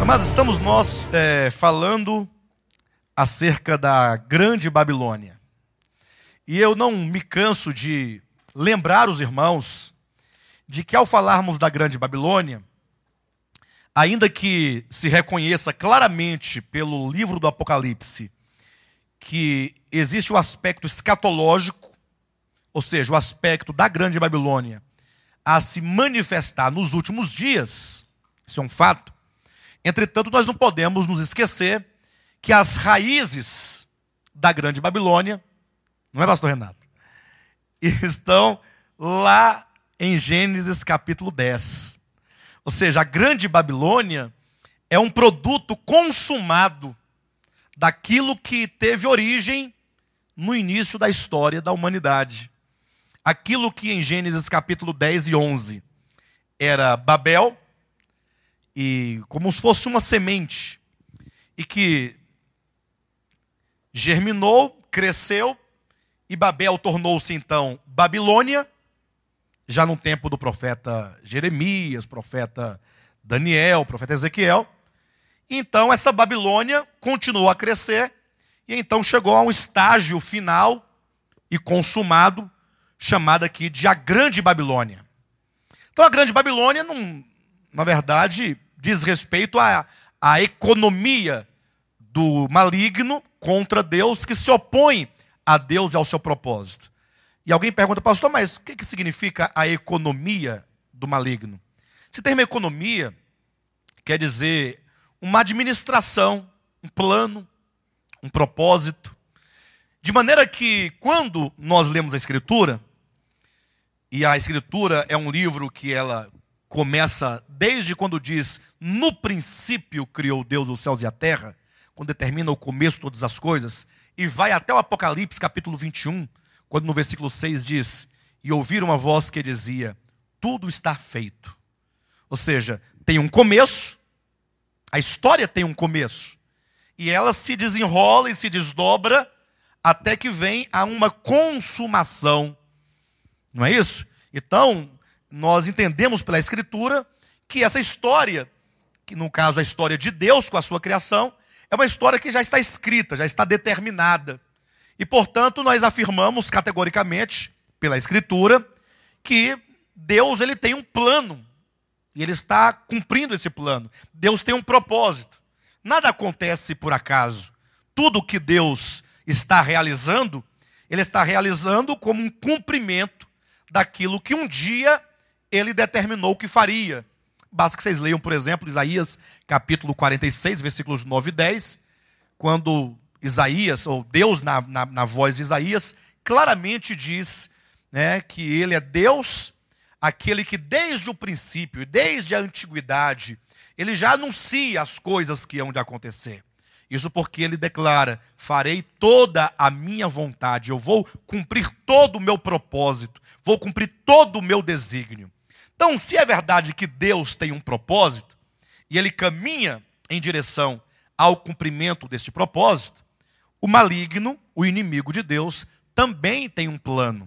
Amados, estamos nós falando acerca da Grande Babilônia. E eu não me canso de lembrar os irmãos de que ao falarmos da Grande Babilônia, ainda que se reconheça claramente pelo livro do Apocalipse que existe o aspecto escatológico, ou seja, o aspecto da Grande Babilônia a se manifestar nos últimos dias, isso é um fato. Entretanto, nós não podemos nos esquecer que as raízes da Grande Babilônia, não é, pastor Renato? Estão lá em Gênesis capítulo 10. Ou seja, a Grande Babilônia é um produto consumado daquilo que teve origem no início da história da humanidade. Aquilo que em Gênesis capítulo 10 e 11 era Babel, e como se fosse uma semente, e que germinou, cresceu, e Babel tornou-se então Babilônia, já no tempo do profeta Jeremias, profeta Daniel, profeta Ezequiel. Então essa Babilônia continuou a crescer, e então chegou a um estágio final e consumado, chamado aqui de a Grande Babilônia. Então a Grande Babilônia, na verdade, diz respeito à economia do maligno contra Deus, que se opõe a Deus e ao seu propósito. E alguém pergunta, pastor, mas o que significa a economia do maligno? Esse termo economia quer dizer uma administração, um plano, um propósito. De maneira que, quando nós lemos a Escritura, e a Escritura é um livro que ela começa desde quando diz, no princípio criou Deus os céus e a terra, quando determina o começo de todas as coisas, e vai até o Apocalipse capítulo 21, quando no versículo 6 diz, e ouviram uma voz que dizia, tudo está feito. Ou seja, tem um começo, a história tem um começo, e ela se desenrola e se desdobra, até que vem a uma consumação. Não é isso? Então, nós entendemos pela Escritura que essa história, que no caso a história de Deus com a sua criação, é uma história que já está escrita, já está determinada. E, portanto, nós afirmamos categoricamente, pela Escritura, que Deus ele tem um plano. E ele está cumprindo esse plano. Deus tem um propósito. Nada acontece por acaso. Tudo que Deus está realizando, ele está realizando como um cumprimento daquilo que um dia ele determinou que faria. Basta que vocês leiam, por exemplo, Isaías capítulo 46, versículos 9 e 10, quando Isaías, ou Deus na voz de Isaías, claramente diz, né, que ele é Deus, aquele que desde o princípio, desde a antiguidade, ele já anuncia as coisas que hão de acontecer. Isso porque ele declara, farei toda a minha vontade, eu vou cumprir todo o meu propósito, vou cumprir todo o meu desígnio. Então, se é verdade que Deus tem um propósito, e ele caminha em direção ao cumprimento deste propósito, o maligno, o inimigo de Deus, também tem um plano,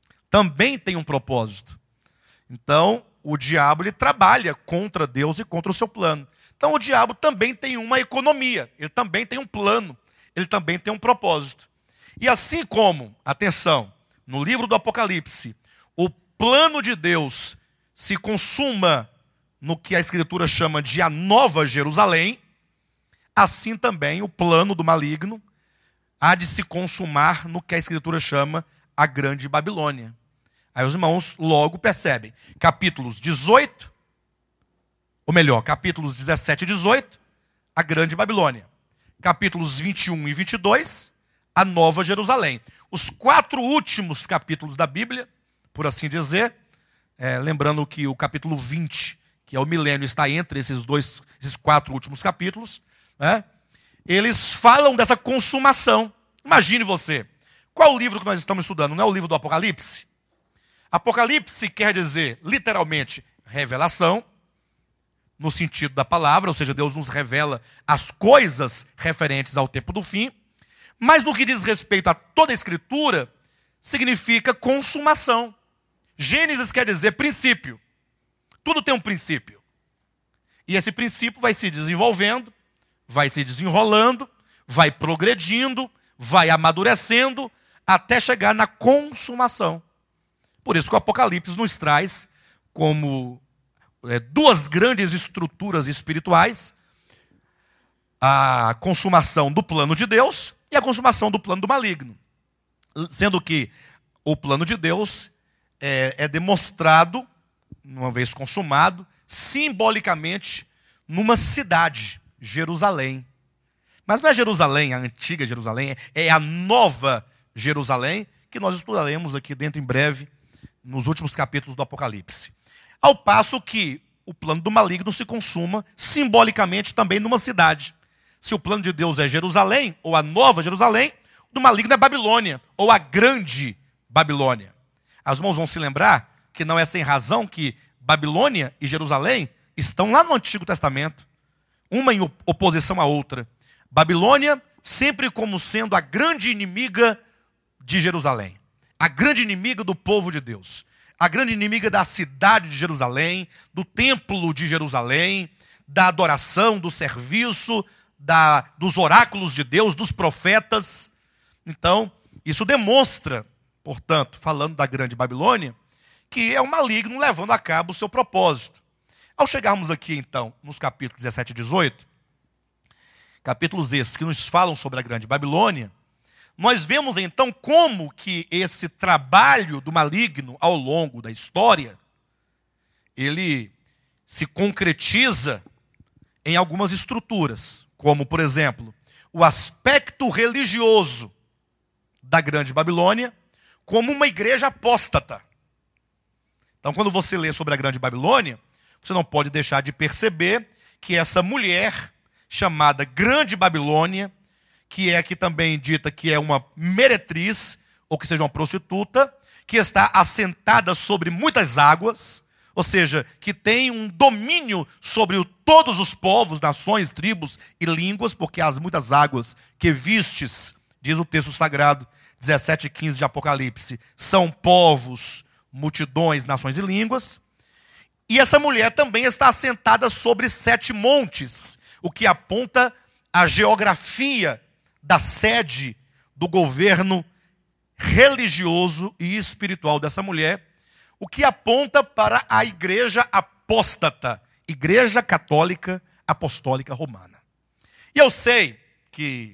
também tem um propósito. Então, o diabo ele trabalha contra Deus e contra o seu plano. Então, o diabo também tem uma economia, ele também tem um plano, ele também tem um propósito. E assim como, atenção, no livro do Apocalipse, o plano de Deus se consuma no que a Escritura chama de a Nova Jerusalém, assim também o plano do maligno há de se consumar no que a Escritura chama a Grande Babilônia. Aí os irmãos logo percebem, capítulos 18, ou melhor, capítulos 17 e 18, a Grande Babilônia. Capítulos 21 e 22, a Nova Jerusalém. Os 4 últimos capítulos da Bíblia, por assim dizer, lembrando que o capítulo 20, que é o milênio, está entre esses 4 últimos capítulos, né? Eles falam dessa consumação. Imagine você, qual o livro que nós estamos estudando? Não é o livro do Apocalipse? Apocalipse quer dizer, literalmente, revelação, no sentido da palavra, ou seja, Deus nos revela as coisas referentes ao tempo do fim, mas no que diz respeito a toda a Escritura, significa consumação. Gênesis quer dizer princípio. Tudo tem um princípio. E esse princípio vai se desenvolvendo, vai se desenrolando, vai progredindo, vai amadurecendo, até chegar na consumação. Por isso que o Apocalipse nos traz como duas grandes estruturas espirituais: a consumação do plano de Deus e a consumação do plano do maligno. Sendo que o plano de Deus é demonstrado, uma vez consumado, simbolicamente numa cidade, Jerusalém. Mas não é Jerusalém, a antiga Jerusalém, é a nova Jerusalém, que nós estudaremos aqui dentro em breve, nos últimos capítulos do Apocalipse. Ao passo que o plano do maligno se consuma simbolicamente também numa cidade. Se o plano de Deus é Jerusalém, ou a nova Jerusalém, o do maligno é Babilônia, ou a grande Babilônia. Os irmãos vão se lembrar que não é sem razão que Babilônia e Jerusalém estão lá no Antigo Testamento, uma em oposição à outra. Babilônia sempre como sendo a grande inimiga de Jerusalém, a grande inimiga do povo de Deus, a grande inimiga da cidade de Jerusalém, do templo de Jerusalém, da adoração, do serviço, dos oráculos de Deus, dos profetas. Então, isso demonstra, portanto, falando da grande Babilônia, que é o maligno levando a cabo o seu propósito. Ao chegarmos aqui, então, nos capítulos 17 e 18, capítulos esses que nos falam sobre a grande Babilônia, nós vemos então como que esse trabalho do maligno ao longo da história, ele se concretiza em algumas estruturas, como, por exemplo, o aspecto religioso da grande Babilônia, como uma igreja apóstata. Então, quando você lê sobre a grande Babilônia, você não pode deixar de perceber que essa mulher chamada Grande Babilônia, que é aqui também dita que é uma meretriz, ou que seja uma prostituta, que está assentada sobre muitas águas, ou seja, que tem um domínio sobre todos os povos, nações, tribos e línguas, porque as muitas águas que vistes, diz o texto sagrado, 17 e 15 de Apocalipse, são povos, multidões, nações e línguas. E essa mulher também está assentada sobre 7 montes, o que aponta a geografia da sede do governo religioso e espiritual dessa mulher, o que aponta para a igreja apóstata, Igreja Católica Apostólica Romana. E eu sei que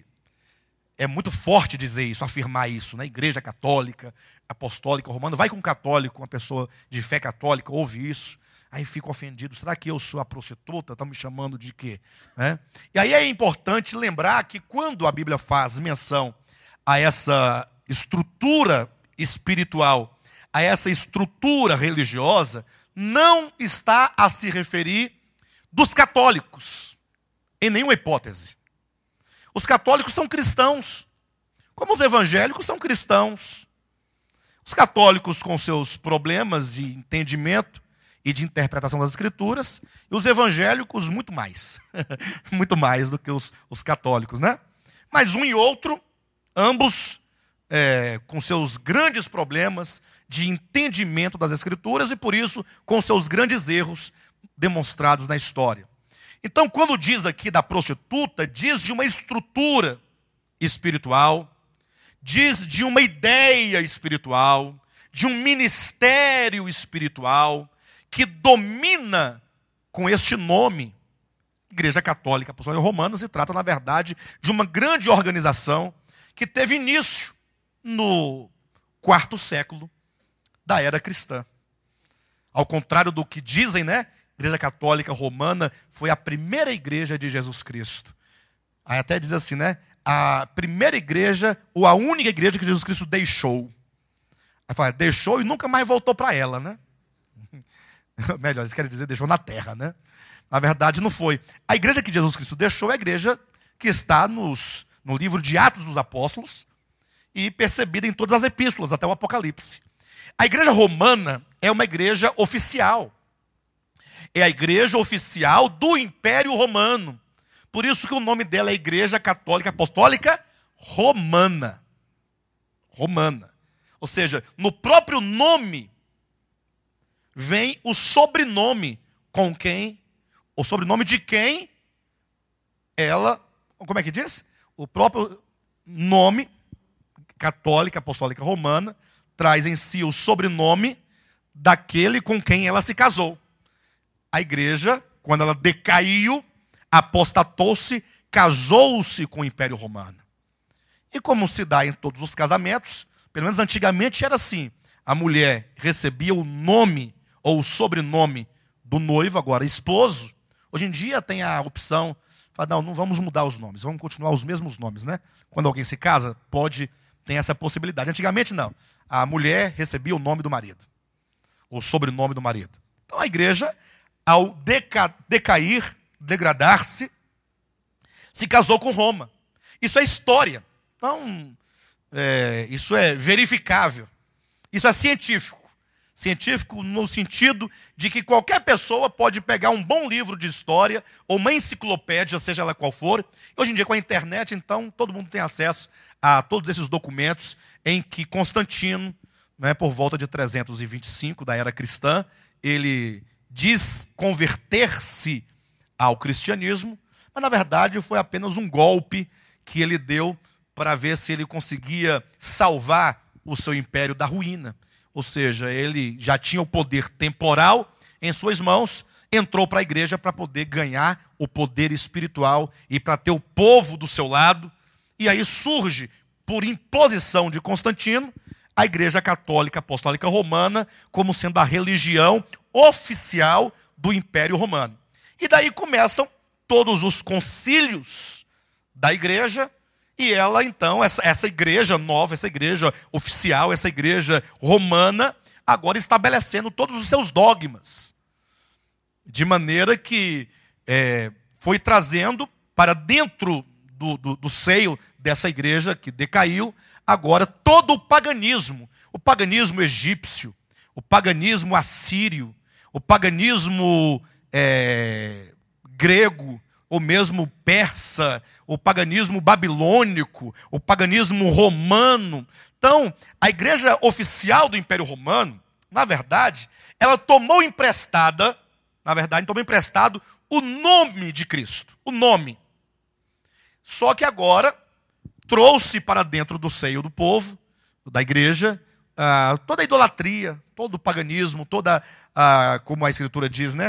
é muito forte dizer isso, afirmar isso, né? Igreja Católica Apostólica Romana. Vai com um católico, uma pessoa de fé católica, ouve isso, aí fica ofendido. Será que eu sou a prostituta? Estão me chamando de quê? E aí é importante lembrar que quando a Bíblia faz menção a essa estrutura espiritual, a essa estrutura religiosa, não está a se referir dos católicos, em nenhuma hipótese. Os católicos são cristãos, como os evangélicos são cristãos. Os católicos com seus problemas de entendimento e de interpretação das Escrituras, e os evangélicos muito mais, muito mais do que os católicos, né? Mas um e outro, ambos com seus grandes problemas de entendimento das Escrituras e, por isso, com seus grandes erros demonstrados na história. Então, quando diz aqui da prostituta, diz de uma estrutura espiritual, diz de uma ideia espiritual, de um ministério espiritual, que domina com este nome, Igreja Católica Apostólica Romana. Se trata, na verdade, de uma grande organização que teve início no 4º século da era cristã. Ao contrário do que dizem, né? Igreja Católica Romana foi a primeira igreja de Jesus Cristo. Aí até diz assim, né? A primeira igreja, ou a única igreja que Jesus Cristo deixou. Aí fala, deixou e nunca mais voltou para ela, né? Melhor, eles querem dizer deixou na terra, né? Na verdade não foi. A igreja que Jesus Cristo deixou é a igreja que está no livro de Atos dos Apóstolos e percebida em todas as epístolas, até o Apocalipse. A igreja romana é uma igreja oficial. É a igreja oficial do Império Romano. Por isso que o nome dela é Igreja Católica Apostólica Romana. Romana. Ou seja, no próprio nome vem o sobrenome com quem o sobrenome de quem ela, como é que diz? O próprio nome católica, apostólica romana, traz em si o sobrenome daquele com quem ela se casou. A igreja, quando ela decaiu, apostatou-se, casou-se com o Império Romano. E como se dá em todos os casamentos, pelo menos antigamente era assim, a mulher recebia o nome ou o sobrenome do noivo, agora esposo. Hoje em dia tem a opção, fala, não vamos mudar os nomes, vamos continuar os mesmos nomes, né? Quando alguém se casa, tem essa possibilidade. Antigamente não, a mulher recebia o nome do marido, o sobrenome do marido. Então a igreja, ao decair, degradar-se, se casou com Roma. Isso é história. Então, isso é verificável. Isso é científico. Científico no sentido de que qualquer pessoa pode pegar um bom livro de história ou uma enciclopédia, seja ela qual for. Hoje em dia, com a internet, então, todo mundo tem acesso a todos esses documentos em que Constantino, né, por volta de 325 da era cristã, ele diz converter-se ao cristianismo, mas na verdade foi apenas um golpe que ele deu para ver se ele conseguia salvar o seu império da ruína. Ou seja, ele já tinha o poder temporal em suas mãos, entrou para a igreja para poder ganhar o poder espiritual e para ter o povo do seu lado. E aí surge, por imposição de Constantino, a Igreja Católica Apostólica Romana como sendo a religião oficial do Império Romano. E daí começam todos os concílios da igreja, e ela então, essa igreja nova, essa igreja oficial, essa igreja romana, agora estabelecendo todos os seus dogmas. De maneira que foi trazendo para dentro do seio dessa igreja que decaiu, agora todo o paganismo egípcio, o paganismo assírio, o paganismo grego, ou mesmo persa, o paganismo babilônico, o paganismo romano. Então, a igreja oficial do Império Romano, na verdade, ela tomou emprestado o nome de Cristo, o nome. Só que agora trouxe para dentro do seio do povo, da igreja, toda a idolatria, todo o paganismo, como a Escritura diz, né?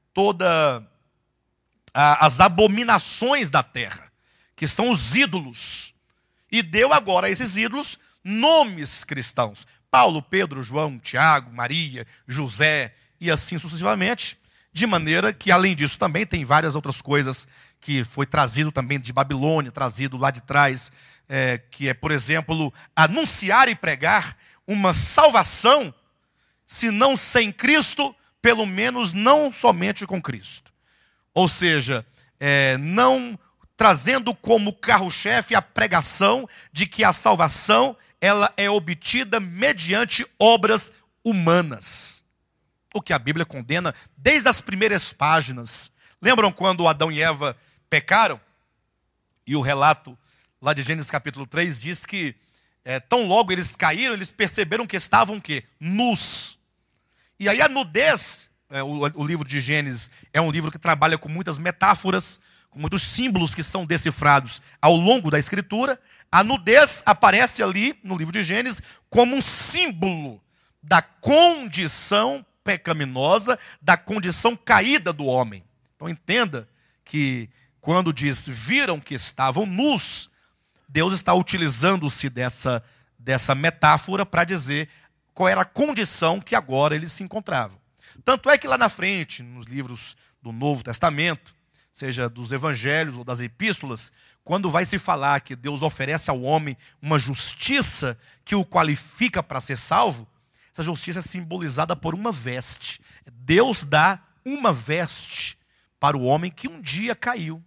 As abominações da terra, que são os ídolos. E deu agora a esses ídolos nomes cristãos. Paulo, Pedro, João, Tiago, Maria, José e assim sucessivamente. De maneira que, além disso, também tem várias outras coisas que foi trazido também de Babilônia, trazido lá de trás, que é, por exemplo, anunciar e pregar uma salvação, se não sem Cristo, pelo menos não somente com Cristo. Ou seja, não trazendo como carro-chefe a pregação de que a salvação ela é obtida mediante obras humanas. O que a Bíblia condena desde as primeiras páginas. Lembram quando Adão e Eva pecaram? E o relato lá de Gênesis capítulo 3 diz que tão logo eles caíram, eles perceberam que estavam o quê? Nus. E aí a nudez, o livro de Gênesis é um livro que trabalha com muitas metáforas, com muitos símbolos que são decifrados ao longo da Escritura. A nudez aparece ali no livro de Gênesis como um símbolo da condição pecaminosa, da condição caída do homem. Então entenda que quando diz viram que estavam nus, Deus está utilizando-se dessa metáfora para dizer qual era a condição que agora eles se encontravam. Tanto é que lá na frente, nos livros do Novo Testamento, seja dos evangelhos ou das epístolas, quando vai se falar que Deus oferece ao homem uma justiça que o qualifica para ser salvo, essa justiça é simbolizada por uma veste. Deus dá uma veste para o homem que um dia caiu.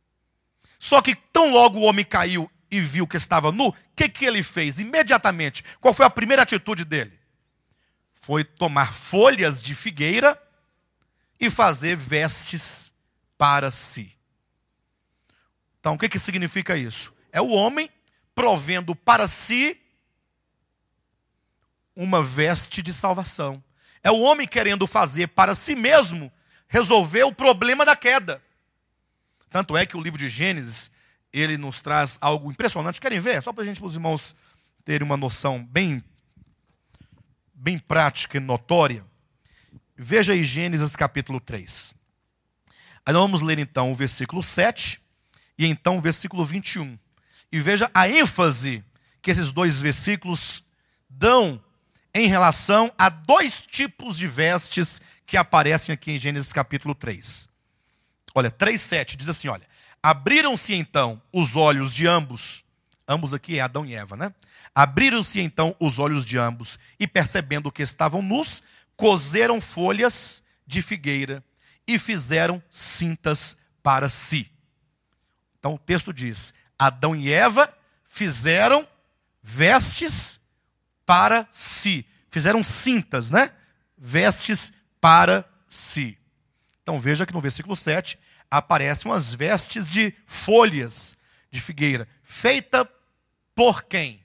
Só que tão logo o homem caiu e viu que estava nu, o que ele fez? Imediatamente, qual foi a primeira atitude dele? Foi tomar folhas de figueira e fazer vestes para si. Então, o que significa isso? É o homem provendo para si uma veste de salvação. É o homem querendo fazer para si mesmo resolver o problema da queda. Tanto é que o livro de Gênesis, ele nos traz algo impressionante. Querem ver? Só para os irmãos terem uma noção bem prática e notória. Veja aí Gênesis capítulo 3. Aí nós vamos ler então o versículo 7 e então o versículo 21. E veja a ênfase que esses dois versículos dão em relação a dois tipos de vestes que aparecem aqui em Gênesis capítulo 3. Olha, 3:7 diz assim, olha. Abriram-se então os olhos de ambos aqui é Adão e Eva, né? Abriram-se então os olhos de ambos e percebendo que estavam nus, coseram folhas de figueira e fizeram cintas para si. Então o texto diz, Adão e Eva fizeram vestes para si. Fizeram cintas, né? Vestes para si. Então veja que no versículo 7 aparecem umas vestes de folhas de figueira. Feita por quem?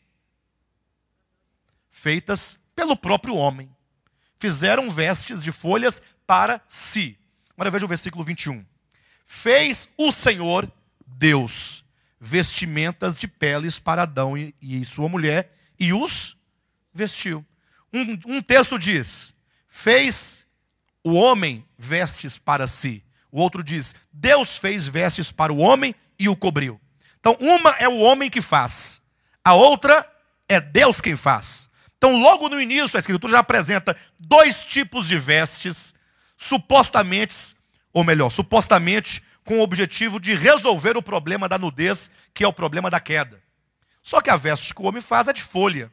Feitas pelo próprio homem. Fizeram vestes de folhas para si. Agora veja o versículo 21. Fez o Senhor Deus vestimentas de peles para Adão e sua mulher e os vestiu. Um texto diz, fez o homem vestes para si. O outro diz, Deus fez vestes para o homem e o cobriu. Então, uma é o homem que faz. A outra é Deus quem faz. Então, logo no início, a Escritura já apresenta dois tipos de vestes, supostamente com o objetivo de resolver o problema da nudez, que é o problema da queda. Só que a veste que o homem faz é de folha.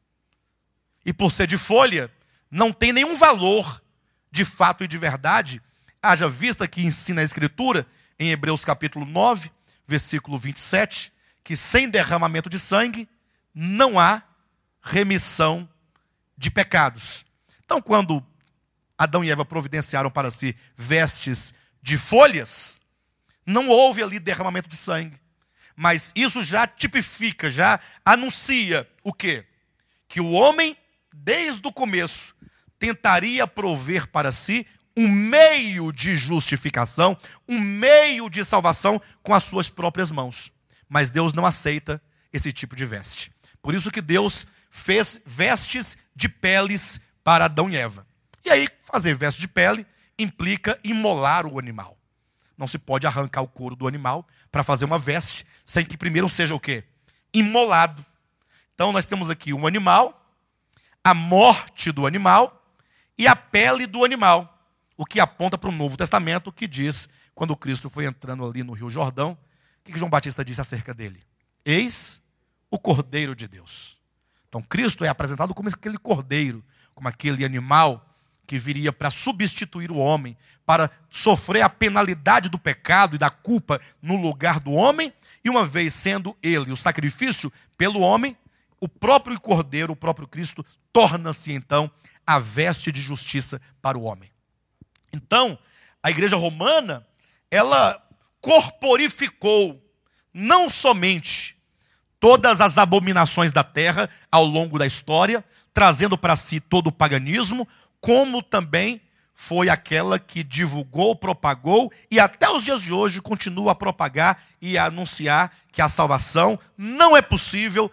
E por ser de folha, não tem nenhum valor de fato e de verdade, haja vista que ensina a Escritura, em Hebreus capítulo 9, versículo 27, que sem derramamento de sangue, não há remissão de pecados. Então, quando Adão e Eva providenciaram para si vestes de folhas, não houve ali derramamento de sangue. Mas isso já tipifica, já anuncia o quê? Que o homem, desde o começo, tentaria prover para si um meio de justificação, um meio de salvação com as suas próprias mãos. Mas Deus não aceita esse tipo de veste. Por isso que Deus fez vestes de peles para Adão e Eva. E aí, fazer veste de pele implica imolar o animal. Não se pode arrancar o couro do animal para fazer uma veste sem que primeiro seja o quê? Imolado. Então nós temos aqui um animal, a morte do animal e a pele do animal. O que aponta para o Novo Testamento, que diz, quando Cristo foi entrando ali no Rio Jordão, o que João Batista disse acerca dele? Eis o Cordeiro de Deus. Então Cristo é apresentado como aquele cordeiro, como aquele animal que viria para substituir o homem, para sofrer a penalidade do pecado e da culpa no lugar do homem, e uma vez sendo ele o sacrifício pelo homem, o próprio cordeiro, o próprio Cristo, torna-se então a veste de justiça para o homem. Então, a igreja romana, ela corporificou não somente todas as abominações da terra ao longo da história, trazendo para si todo o paganismo, como também foi aquela que divulgou, propagou e até os dias de hoje continua a propagar e a anunciar que a salvação não é possível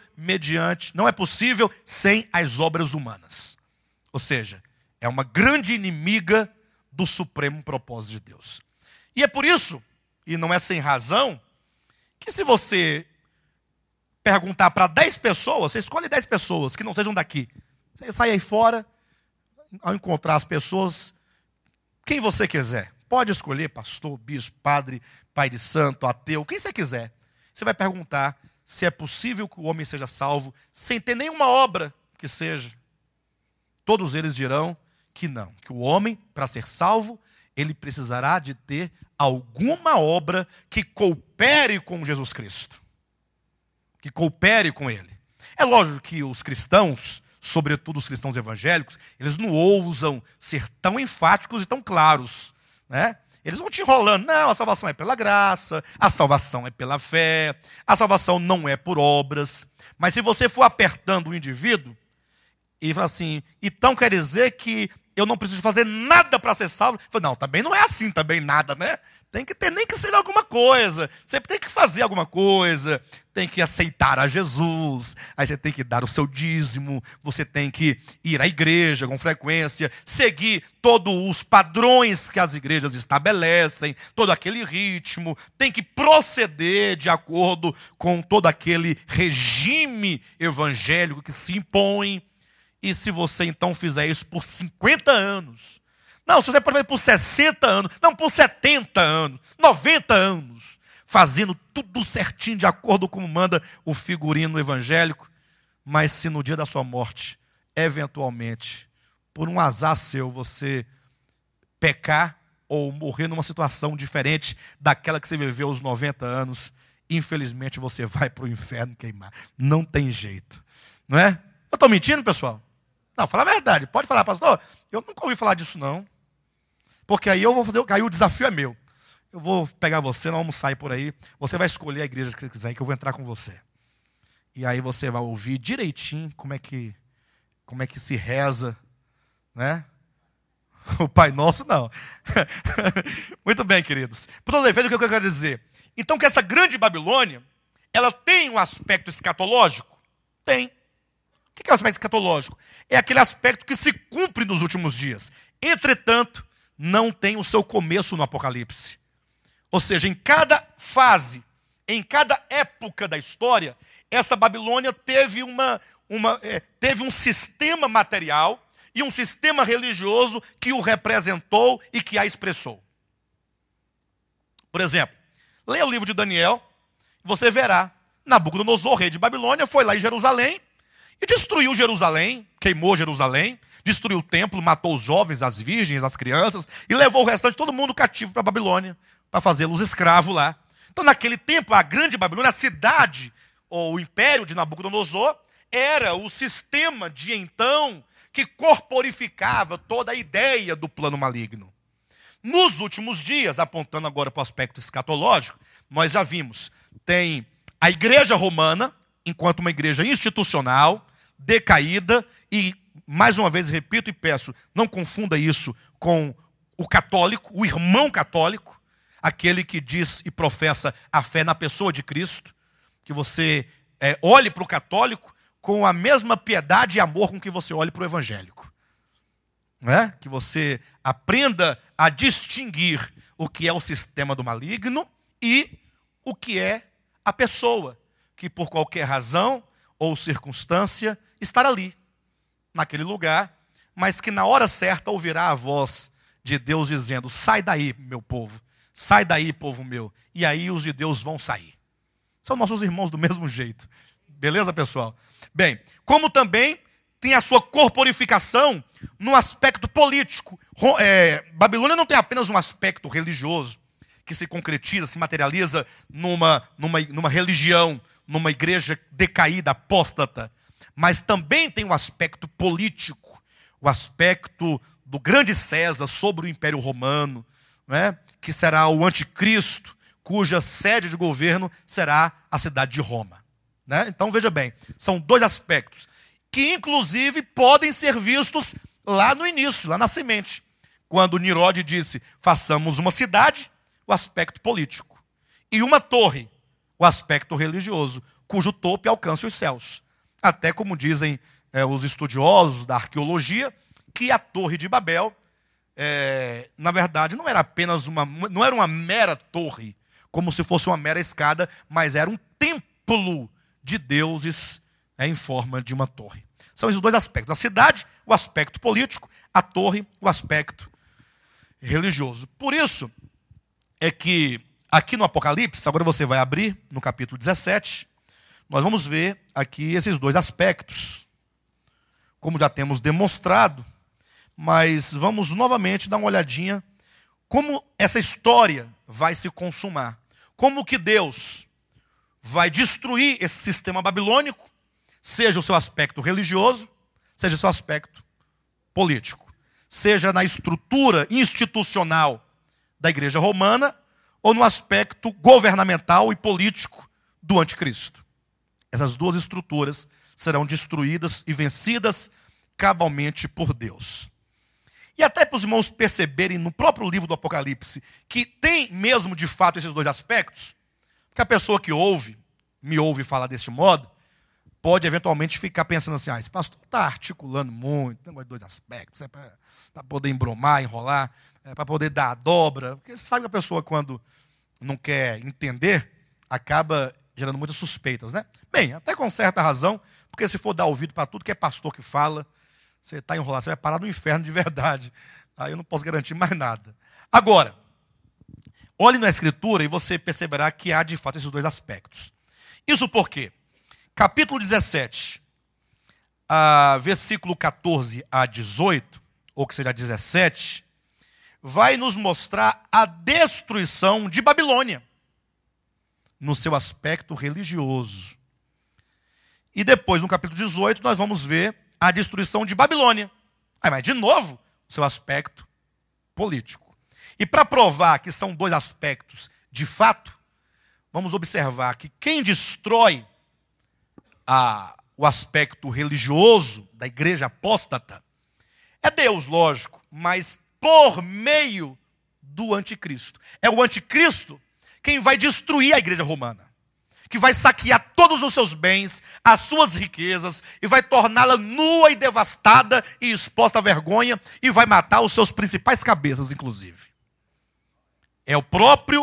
sem as obras humanas. Ou seja, é uma grande inimiga do supremo propósito de Deus. E é por isso, e não é sem razão, que se você perguntar para 10 pessoas, você escolhe 10 pessoas que não sejam daqui, você sai aí fora, ao encontrar as pessoas, quem você quiser, pode escolher pastor, bispo, padre, pai de santo, ateu, quem você quiser. Você vai perguntar se é possível que o homem seja salvo sem ter nenhuma obra que seja. Todos eles dirão que não, que o homem, para ser salvo, ele precisará de ter alguma obra que coopere com Jesus Cristo, que coopere com ele. É lógico que os cristãos, sobretudo os cristãos evangélicos, eles não ousam ser tão enfáticos e tão claros, né? Eles vão te enrolando. Não, a salvação é pela graça, a salvação é pela fé, a salvação não é por obras. Mas se você for apertando o indivíduo e falar assim, então quer dizer que eu não preciso fazer nada para ser salvo. Eu falei, não, também não é assim, também nada, né? Tem que ter nem que ser alguma coisa. Você tem que fazer alguma coisa. Tem que aceitar a Jesus. Aí você tem que dar o seu dízimo. Você tem que ir à igreja com frequência. Seguir todos os padrões que as igrejas estabelecem. Todo aquele ritmo. Tem que proceder de acordo com todo aquele regime evangélico que se impõe. E se você então fizer isso por 50 anos... Não, se você pode fazer por 60 anos, não, por 70 anos, 90 anos, fazendo tudo certinho de acordo com como manda o figurino evangélico, mas se no dia da sua morte, eventualmente, por um azar seu, você pecar ou morrer numa situação diferente daquela que você viveu aos 90 anos, infelizmente você vai para o inferno queimar. Não tem jeito, não é? Eu estou mentindo, pessoal? Não, fala a verdade. Pode falar, pastor, eu nunca ouvi falar disso, não. Porque aí eu vou fazer, aí o desafio é meu. Eu vou pegar você, nós vamos sair por aí. Você vai escolher a igreja que você quiser, que eu vou entrar com você. E aí você vai ouvir direitinho como é que se reza, né? O Pai Nosso, não. Muito bem, queridos. Por todo efeito, o que eu quero dizer? Então, que essa grande Babilônia, ela tem um aspecto escatológico? Tem. O que é o aspecto escatológico? É aquele aspecto que se cumpre nos últimos dias. Entretanto, não tem o seu começo no Apocalipse. Ou seja, em cada fase, em cada época da história, essa Babilônia teve teve um sistema material e um sistema religioso que o representou e que a expressou. Por exemplo, leia o livro de Daniel, você verá, Nabucodonosor, rei de Babilônia, foi lá em Jerusalém e destruiu Jerusalém, queimou Jerusalém, destruiu o templo, matou os jovens, as virgens, as crianças e levou o restante, todo mundo cativo para a Babilônia, para fazê-los escravos lá. Então, naquele tempo, a grande Babilônia, a cidade, ou o império de Nabucodonosor, era o sistema de então que corporificava toda a ideia do plano maligno. Nos últimos dias, apontando agora para o aspecto escatológico, nós já vimos, tem a igreja romana, enquanto uma igreja institucional, decaída e, mais uma vez, repito e peço, não confunda isso com o católico, o irmão católico, aquele que diz e professa a fé na pessoa de Cristo, que você olhe para o católico com a mesma piedade e amor com que você olhe para o evangélico. Não é? Que você aprenda a distinguir o que é o sistema do maligno e o que é a pessoa, que por qualquer razão ou circunstância estará ali, naquele lugar, mas que na hora certa ouvirá a voz de Deus dizendo, sai daí, meu povo, sai daí, povo meu, e aí os de Deus vão sair. São nossos irmãos do mesmo jeito. Beleza, pessoal? Bem, como também tem a sua corporificação no aspecto político. Babilônia não tem apenas um aspecto religioso, que se concretiza, se materializa numa religião, numa igreja decaída, apóstata, mas também tem um aspecto político, o aspecto do grande César sobre o Império Romano, né, que será o anticristo, cuja sede de governo será a cidade de Roma. Né? Então, veja bem, são dois aspectos que, inclusive, podem ser vistos lá no início, lá na semente. Quando Nirode disse, façamos uma cidade, o aspecto político. E uma torre, o aspecto religioso, cujo topo alcança os céus. Até como dizem os estudiosos da arqueologia, que a Torre de Babel, na verdade, não era apenas não era uma mera torre, como se fosse uma mera escada, mas era um templo de deuses em forma de uma torre. São esses dois aspectos. A cidade, o aspecto político, a torre, o aspecto religioso. Por isso é que aqui no Apocalipse, agora você vai abrir no capítulo 17, nós vamos ver aqui esses dois aspectos, como já temos demonstrado, mas vamos novamente dar uma olhadinha como essa história vai se consumar. Como que Deus vai destruir esse sistema babilônico, seja o seu aspecto religioso, seja o seu aspecto político, seja na estrutura institucional da igreja romana, ou no aspecto governamental e político do anticristo. Essas duas estruturas serão destruídas e vencidas cabalmente por Deus. E até para os irmãos perceberem no próprio livro do Apocalipse que tem mesmo de fato esses dois aspectos, porque a pessoa que me ouve falar deste modo, pode eventualmente ficar pensando assim, esse pastor está articulando muito, tem dois aspectos, é para poder embromar, enrolar, é para poder dar a dobra. Porque você sabe que a pessoa, quando não quer entender, acaba gerando muitas suspeitas, né? Bem, até com certa razão, porque se for dar ouvido para tudo que é pastor que fala, você está enrolado, você vai parar no inferno de verdade. Aí eu não posso garantir mais nada. Agora, olhe na Escritura e você perceberá que há de fato esses dois aspectos. Isso por quê? Capítulo 17, versículo 14 a 18, ou que seja 17, vai nos mostrar a destruição de Babilônia, no seu aspecto religioso. E depois, no capítulo 18, nós vamos ver a destruição de Babilônia. Mas, de novo, o seu aspecto político. E para provar que são dois aspectos de fato, vamos observar que quem destrói o aspecto religioso da igreja apóstata é Deus, lógico, mas por meio do anticristo. É o anticristo quem vai destruir a igreja romana, que vai saquear todos os seus bens, as suas riquezas, e vai torná-la nua e devastada e exposta à vergonha, e vai matar os seus principais cabeças, inclusive. É o próprio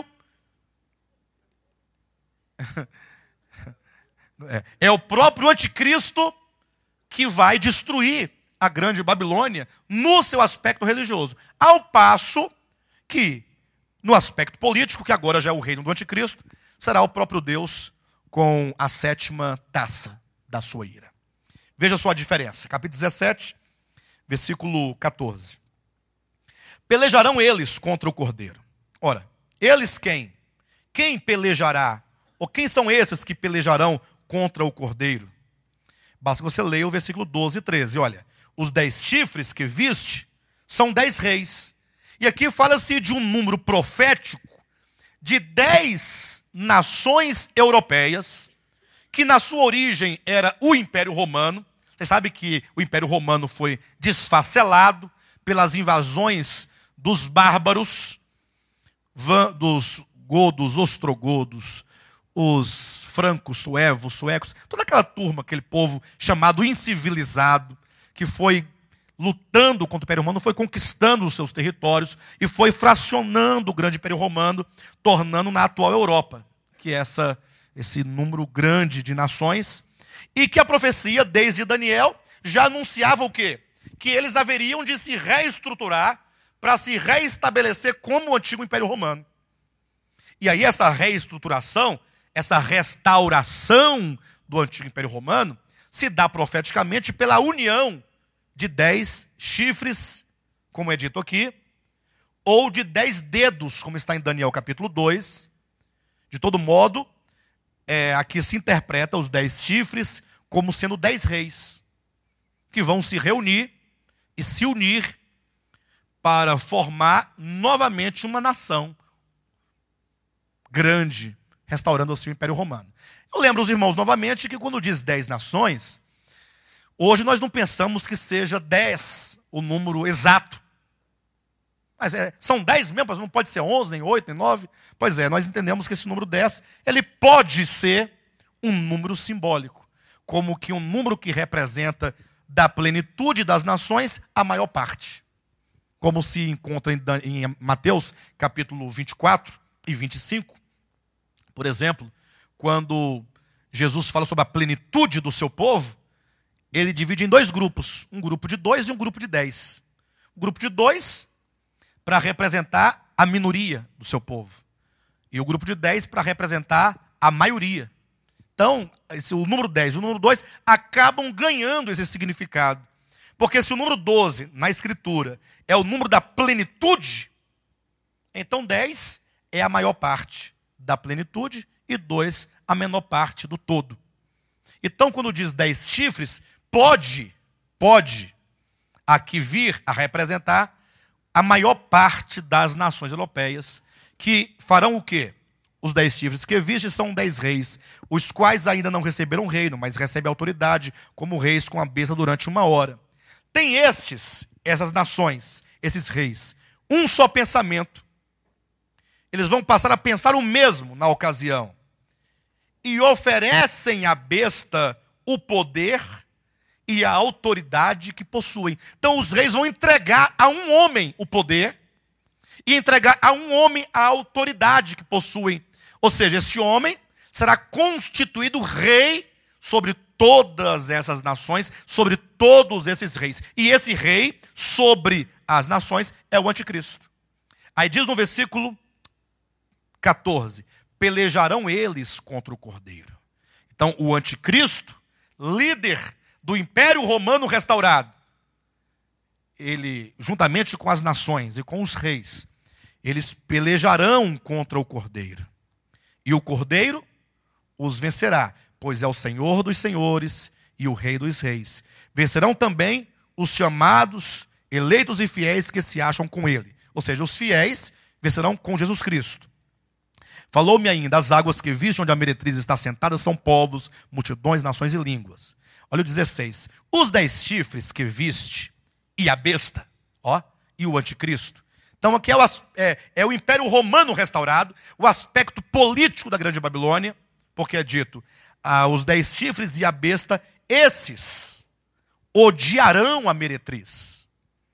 anticristo que vai destruir a grande Babilônia no seu aspecto religioso. Ao passo que, no aspecto político, que agora já é o reino do anticristo, será o próprio Deus com a 7ª taça da sua ira. Veja só a diferença. Capítulo 17, versículo 14. Pelejarão eles contra o Cordeiro. Ora, eles quem? Quem pelejará? Ou quem são esses que pelejarão contra o Cordeiro? Basta que você leia o versículo 12 e 13. Olha, os 10 chifres que viste são 10 reis. E aqui fala-se de um número profético de 10 nações europeias, que na sua origem era o Império Romano. Você sabe que o Império Romano foi desfacelado pelas invasões dos bárbaros, dos godos, ostrogodos, os francos, suecos, toda aquela turma, aquele povo chamado incivilizado, que foi lutando contra o Império Romano, foi conquistando os seus territórios e foi fracionando o grande Império Romano, tornando na atual Europa, que é esse número grande de nações, e que a profecia, desde Daniel, já anunciava o quê? Que eles haveriam de se reestruturar para se reestabelecer como o antigo Império Romano. E aí essa reestruturação, essa restauração do antigo Império Romano, se dá profeticamente pela união de 10 chifres, como é dito aqui, ou de 10 dedos, como está em Daniel capítulo 2. De todo modo, aqui se interpreta os 10 chifres como sendo 10 reis, que vão se reunir e se unir para formar novamente uma nação grande, restaurando assim o Império Romano. Eu lembro os irmãos novamente que quando diz 10 nações, hoje nós não pensamos que seja 10 o número exato. Mas são 10 mesmo, não pode ser 11, nem 8, nem 9. Pois é, nós entendemos que esse número 10, ele pode ser um número simbólico, como que um número que representa da plenitude das nações a maior parte. Como se encontra em Mateus capítulo 24 e 25. Por exemplo, quando Jesus fala sobre a plenitude do seu povo, ele divide em 2 grupos, um grupo de 2 e um grupo de 10. O grupo de 2 para representar a minoria do seu povo, e o grupo de 10 para representar a maioria. Então, o número 10 e o número 2 acabam ganhando esse significado, porque se o número 12 na Escritura é o número da plenitude, então 10 é a maior parte da plenitude e 2 a menor parte do todo. Então, quando diz 10 chifres, pode aqui vir a representar a maior parte das nações europeias, que farão o quê? Os 10 chifres que viste são 10 reis, os quais ainda não receberam reino, mas recebem autoridade como reis com a besta durante 1 hora. Tem essas nações, esses reis, um só pensamento. Eles vão passar a pensar o mesmo na ocasião. E oferecem à besta o poder e a autoridade que possuem. Então os reis vão entregar a um homem o poder e entregar a um homem a autoridade que possuem. Ou seja, esse homem será constituído rei sobre todas essas nações, sobre todos esses reis. E esse rei sobre as nações é o anticristo. Aí diz no versículo 14, pelejarão eles contra o cordeiro. Então o anticristo, líder do Império Romano restaurado, ele, juntamente com as nações e com os reis, eles pelejarão contra o cordeiro. E o cordeiro os vencerá, pois é o Senhor dos senhores e o Rei dos reis. Vencerão também os chamados, eleitos e fiéis que se acham com ele. Ou seja, os fiéis vencerão com Jesus Cristo. Falou-me ainda, as águas que viste onde a meretriz está sentada são povos, multidões, nações e línguas. Olha o 16. Os 10 chifres que viste e a besta, e o anticristo. Então aqui é o Império Romano restaurado, o aspecto político da Grande Babilônia, porque é dito, os 10 chifres e a besta, esses odiarão a meretriz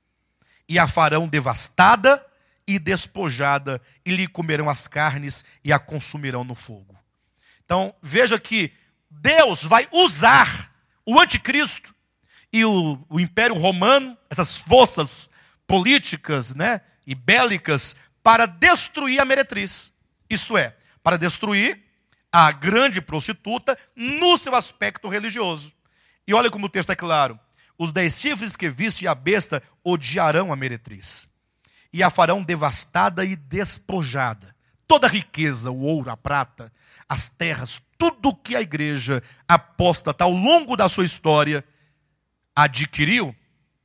e a farão devastada e despojada, e lhe comerão as carnes e a consumirão no fogo. Então veja que Deus vai usar o anticristo e o Império Romano, essas forças políticas, e bélicas, para destruir a meretriz. Isto é, para destruir a grande prostituta no seu aspecto religioso. E olha como o texto é claro. Os 10 chifres que viste e a besta odiarão a meretriz e a farão devastada e despojada. Toda a riqueza, o ouro, a prata, as terras, tudo que a igreja apóstata ao longo da sua história adquiriu,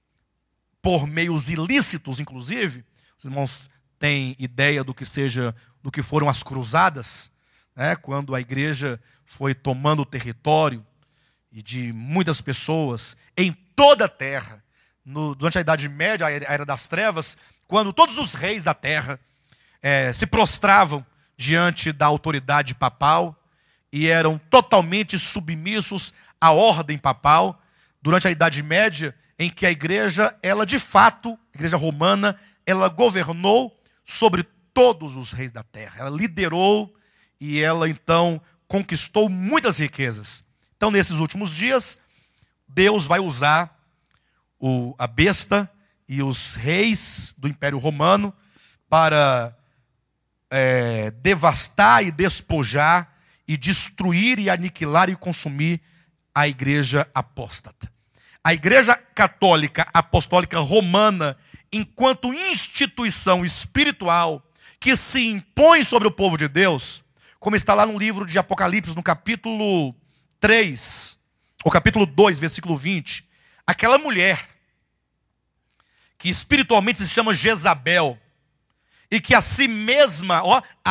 por meios ilícitos, inclusive. Os irmãos têm ideia do que foram as cruzadas, quando a igreja foi tomando o território e de muitas pessoas em toda a terra, durante a Idade Média, a Era das Trevas, quando todos os reis da terra se prostravam diante da autoridade papal e eram totalmente submissos à ordem papal, durante a Idade Média, em que a igreja, ela de fato, a igreja romana, ela governou sobre todos os reis da terra. Ela liderou e ela então conquistou muitas riquezas. Então nesses últimos dias, Deus vai usar a besta e os reis do Império Romano para devastar e despojar e destruir e aniquilar e consumir a igreja apóstata. A igreja católica apostólica romana, enquanto instituição espiritual que se impõe sobre o povo de Deus, como está lá no livro de Apocalipse, no capítulo 3, ou capítulo 2, versículo 20, aquela mulher que espiritualmente se chama Jezabel, e que a si mesma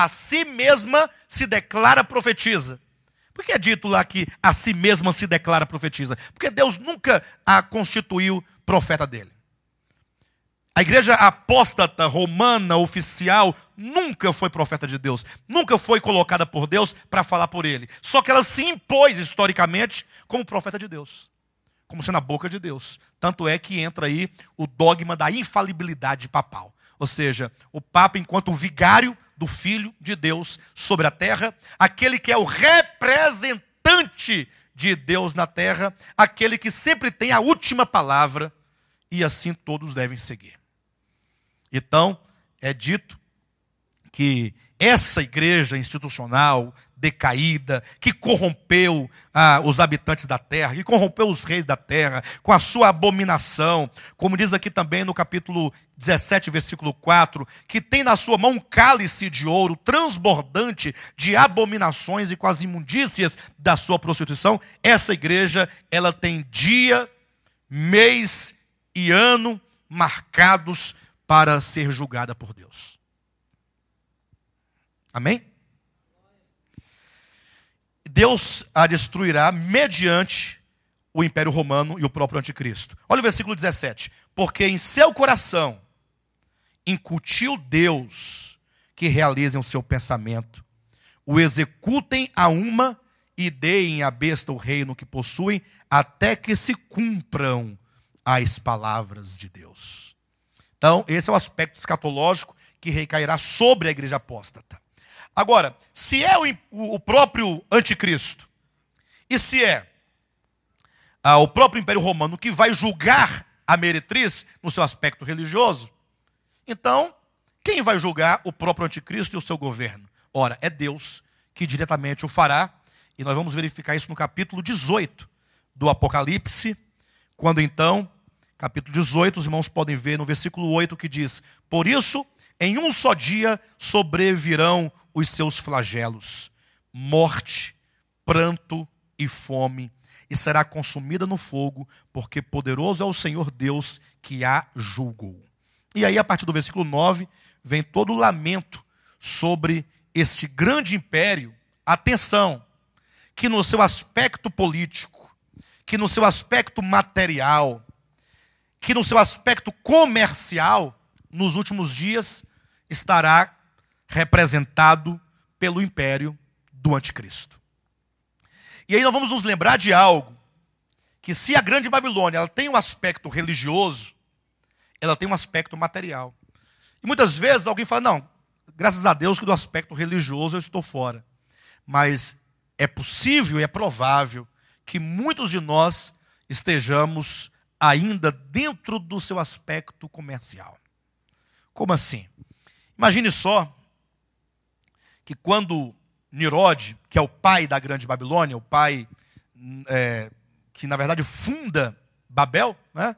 se declara profetiza. Por que é dito lá que a si mesma se declara profetiza? Porque Deus nunca a constituiu profeta dele. A igreja apóstata romana oficial nunca foi profeta de Deus, nunca foi colocada por Deus para falar por ele. Só que ela se impôs historicamente como profeta de Deus, como sendo a boca de Deus. Tanto é que entra aí o dogma da infalibilidade papal. Ou seja, o Papa enquanto vigário do Filho de Deus sobre a terra, aquele que é o representante de Deus na terra, aquele que sempre tem a última palavra, e assim todos devem seguir. Então, é dito que essa igreja institucional decaída, que corrompeu os habitantes da terra, que corrompeu os reis da terra, com a sua abominação, como diz aqui também no capítulo 17, versículo 4, que tem na sua mão um cálice de ouro transbordante de abominações e com as imundícias da sua prostituição. Essa igreja, ela tem dia, mês e ano marcados para ser julgada por Deus. Amém? Deus a destruirá mediante o Império Romano e o próprio Anticristo. Olha o versículo 17. Porque em seu coração incutiu Deus que realizem o seu pensamento, o executem a uma e deem à besta o reino que possuem, até que se cumpram as palavras de Deus. Então, esse é o aspecto escatológico que recairá sobre a igreja apóstata. Agora, se é o próprio anticristo, e se é o próprio Império Romano que vai julgar a meretriz no seu aspecto religioso, então, quem vai julgar o próprio anticristo e o seu governo? Ora, é Deus que diretamente o fará, e nós vamos verificar isso no capítulo 18 do Apocalipse, quando então, capítulo 18, os irmãos podem ver no versículo 8 que diz: por isso, em um só dia sobrevirão os seus flagelos, morte, pranto e fome, e será consumida no fogo, porque poderoso é o Senhor Deus que a julgou. E aí, a partir do versículo 9, vem todo o lamento sobre este grande império. Atenção, que no seu aspecto político, que no seu aspecto material, que no seu aspecto comercial, nos últimos dias, estará representado pelo império do anticristo. E aí nós vamos nos lembrar de algo, que se a grande Babilônia ela tem um aspecto religioso, ela tem um aspecto material. E muitas vezes alguém fala, não, graças a Deus que do aspecto religioso eu estou fora. Mas é possível e é provável que muitos de nós estejamos ainda dentro do seu aspecto comercial. Como assim? Imagine só que quando Nimrod, que é o pai da grande Babilônia, o pai que na verdade funda Babel, né?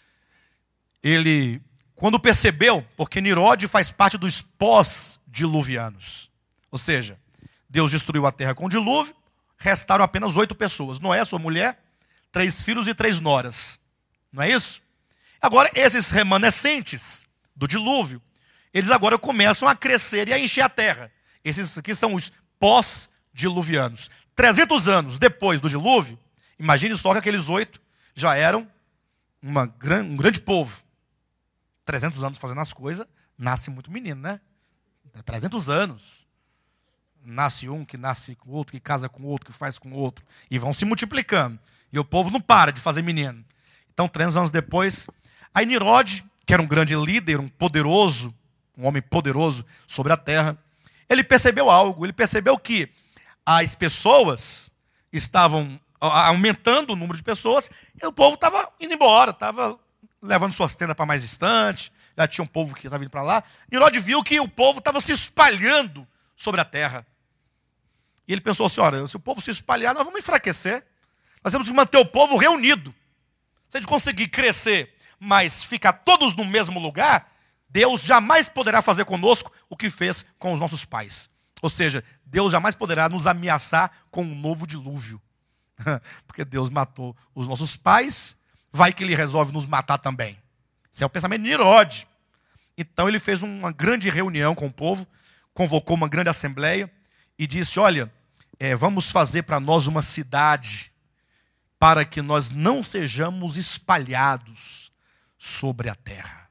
Ele, quando percebeu, porque Nimrod faz parte dos pós-diluvianos, ou seja, Deus destruiu a terra com o dilúvio, restaram apenas 8 pessoas, Noé, sua mulher, 3 filhos e 3 noras, não é isso? Agora, esses remanescentes do dilúvio, eles agora começam a crescer e a encher a terra. Esses aqui são os pós-diluvianos. 300 anos depois do dilúvio, imagine só que aqueles 8 já eram um grande povo. 300 anos fazendo as coisas, nasce muito menino, né? 300 anos. Nasce um, que nasce com outro, que casa com outro, que faz com outro. E vão se multiplicando. E o povo não para de fazer menino. Então, 300 anos depois, aí Nimrod, que era um grande líder, um homem poderoso sobre a terra, ele percebeu algo. Ele percebeu que as pessoas estavam aumentando o número de pessoas e o povo estava indo embora, estava levando suas tendas para mais distante, já tinha um povo que estava indo para lá. Nimrod viu que o povo estava se espalhando sobre a terra. E ele pensou assim, olha, se o povo se espalhar, nós vamos enfraquecer. Nós temos que manter o povo reunido. Se a gente conseguir crescer, mas ficar todos no mesmo lugar, Deus jamais poderá fazer conosco o que fez com os nossos pais. Ou seja, Deus jamais poderá nos ameaçar com um novo dilúvio. Porque Deus matou os nossos pais, vai que ele resolve nos matar também. Esse é o pensamento de Nimrod. Então ele fez uma grande reunião com o povo, convocou uma grande assembleia e disse, olha, vamos fazer para nós uma cidade para que nós não sejamos espalhados sobre a terra.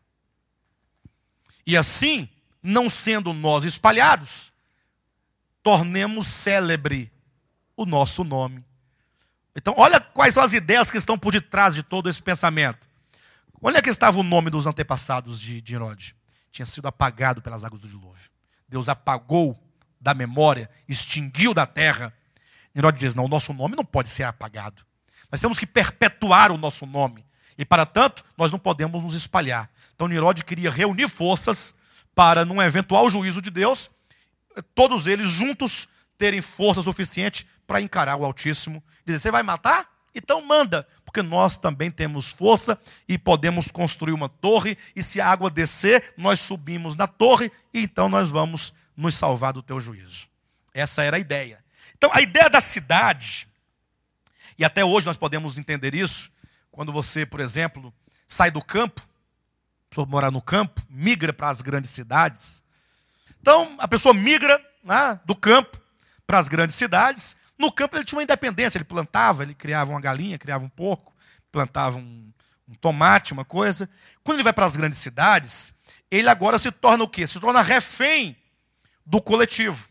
E assim, não sendo nós espalhados, tornemos célebre o nosso nome. Então, olha quais são as ideias que estão por detrás de todo esse pensamento. Onde é que estava o nome dos antepassados de Nimrod? Tinha sido apagado pelas águas do dilúvio. Deus apagou da memória, extinguiu da terra. Nimrod diz, não, o nosso nome não pode ser apagado. Nós temos que perpetuar o nosso nome. E, para tanto, nós não podemos nos espalhar. Então, Nimrod queria reunir forças para, num eventual juízo de Deus, todos eles juntos terem força suficiente para encarar o Altíssimo. Dizer, você vai matar? Então manda, porque nós também temos força e podemos construir uma torre, e se a água descer, nós subimos na torre, e então nós vamos nos salvar do teu juízo. Essa era a ideia. Então, a ideia da cidade, e até hoje nós podemos entender isso, quando você, por exemplo, sai do campo, for morar no campo, migra para as grandes cidades. Então, a pessoa migra, né, do campo para as grandes cidades. No campo ele tinha uma independência, ele plantava, ele criava uma galinha, criava um porco, plantava um tomate, uma coisa. Quando ele vai para as grandes cidades, ele agora se torna o quê? Se torna refém do coletivo.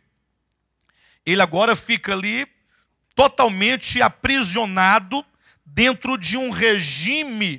Ele agora fica ali totalmente aprisionado dentro de um regime,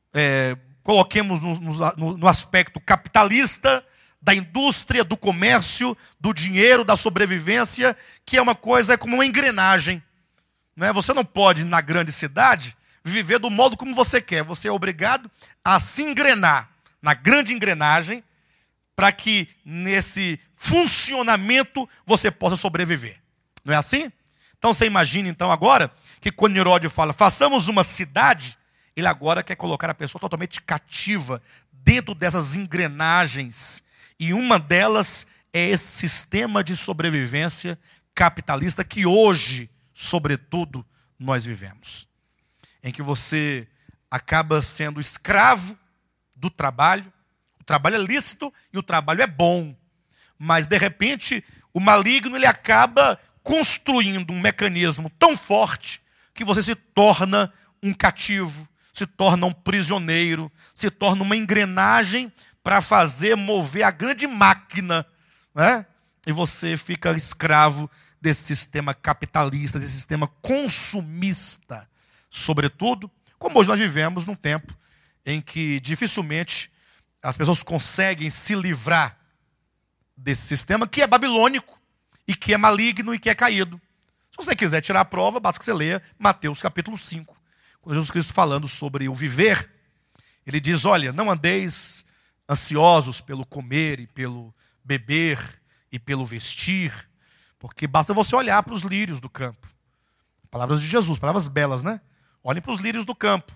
coloquemos no aspecto capitalista, da indústria, do comércio, do dinheiro, da sobrevivência, que é uma coisa, é como uma engrenagem. Não é? Você não pode, na grande cidade, viver do modo como você quer. Você é obrigado a se engrenar na grande engrenagem para que nesse funcionamento você possa sobreviver. Não é assim? Então você imagina então agora que quando Herodes fala, façamos uma cidade, ele agora quer colocar a pessoa totalmente cativa dentro dessas engrenagens. E uma delas é esse sistema de sobrevivência capitalista que hoje, sobretudo, nós vivemos. Em que você acaba sendo escravo do trabalho. O trabalho é lícito e o trabalho é bom. Mas, de repente, o maligno ele acaba construindo um mecanismo tão forte que você se torna um cativo, se torna um prisioneiro, se torna uma engrenagem para fazer mover a grande máquina, né? E você fica escravo desse sistema capitalista, desse sistema consumista, sobretudo, como hoje nós vivemos num tempo em que dificilmente as pessoas conseguem se livrar desse sistema que é babilônico, e que é maligno e que é caído. Se você quiser tirar a prova, basta que você leia Mateus capítulo 5. Com Jesus Cristo falando sobre o viver, ele diz, olha, não andeis ansiosos pelo comer e pelo beber e pelo vestir, porque basta você olhar para os lírios do campo. Palavras de Jesus, palavras belas, né? Olhem para os lírios do campo.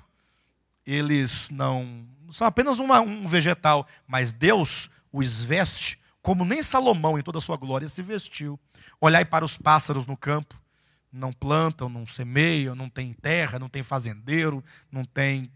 Eles não são apenas um vegetal, mas Deus os veste como nem Salomão em toda a sua glória se vestiu. Olhai para os pássaros no campo, não plantam, não semeiam, não tem terra, não tem fazendeiro, não tem...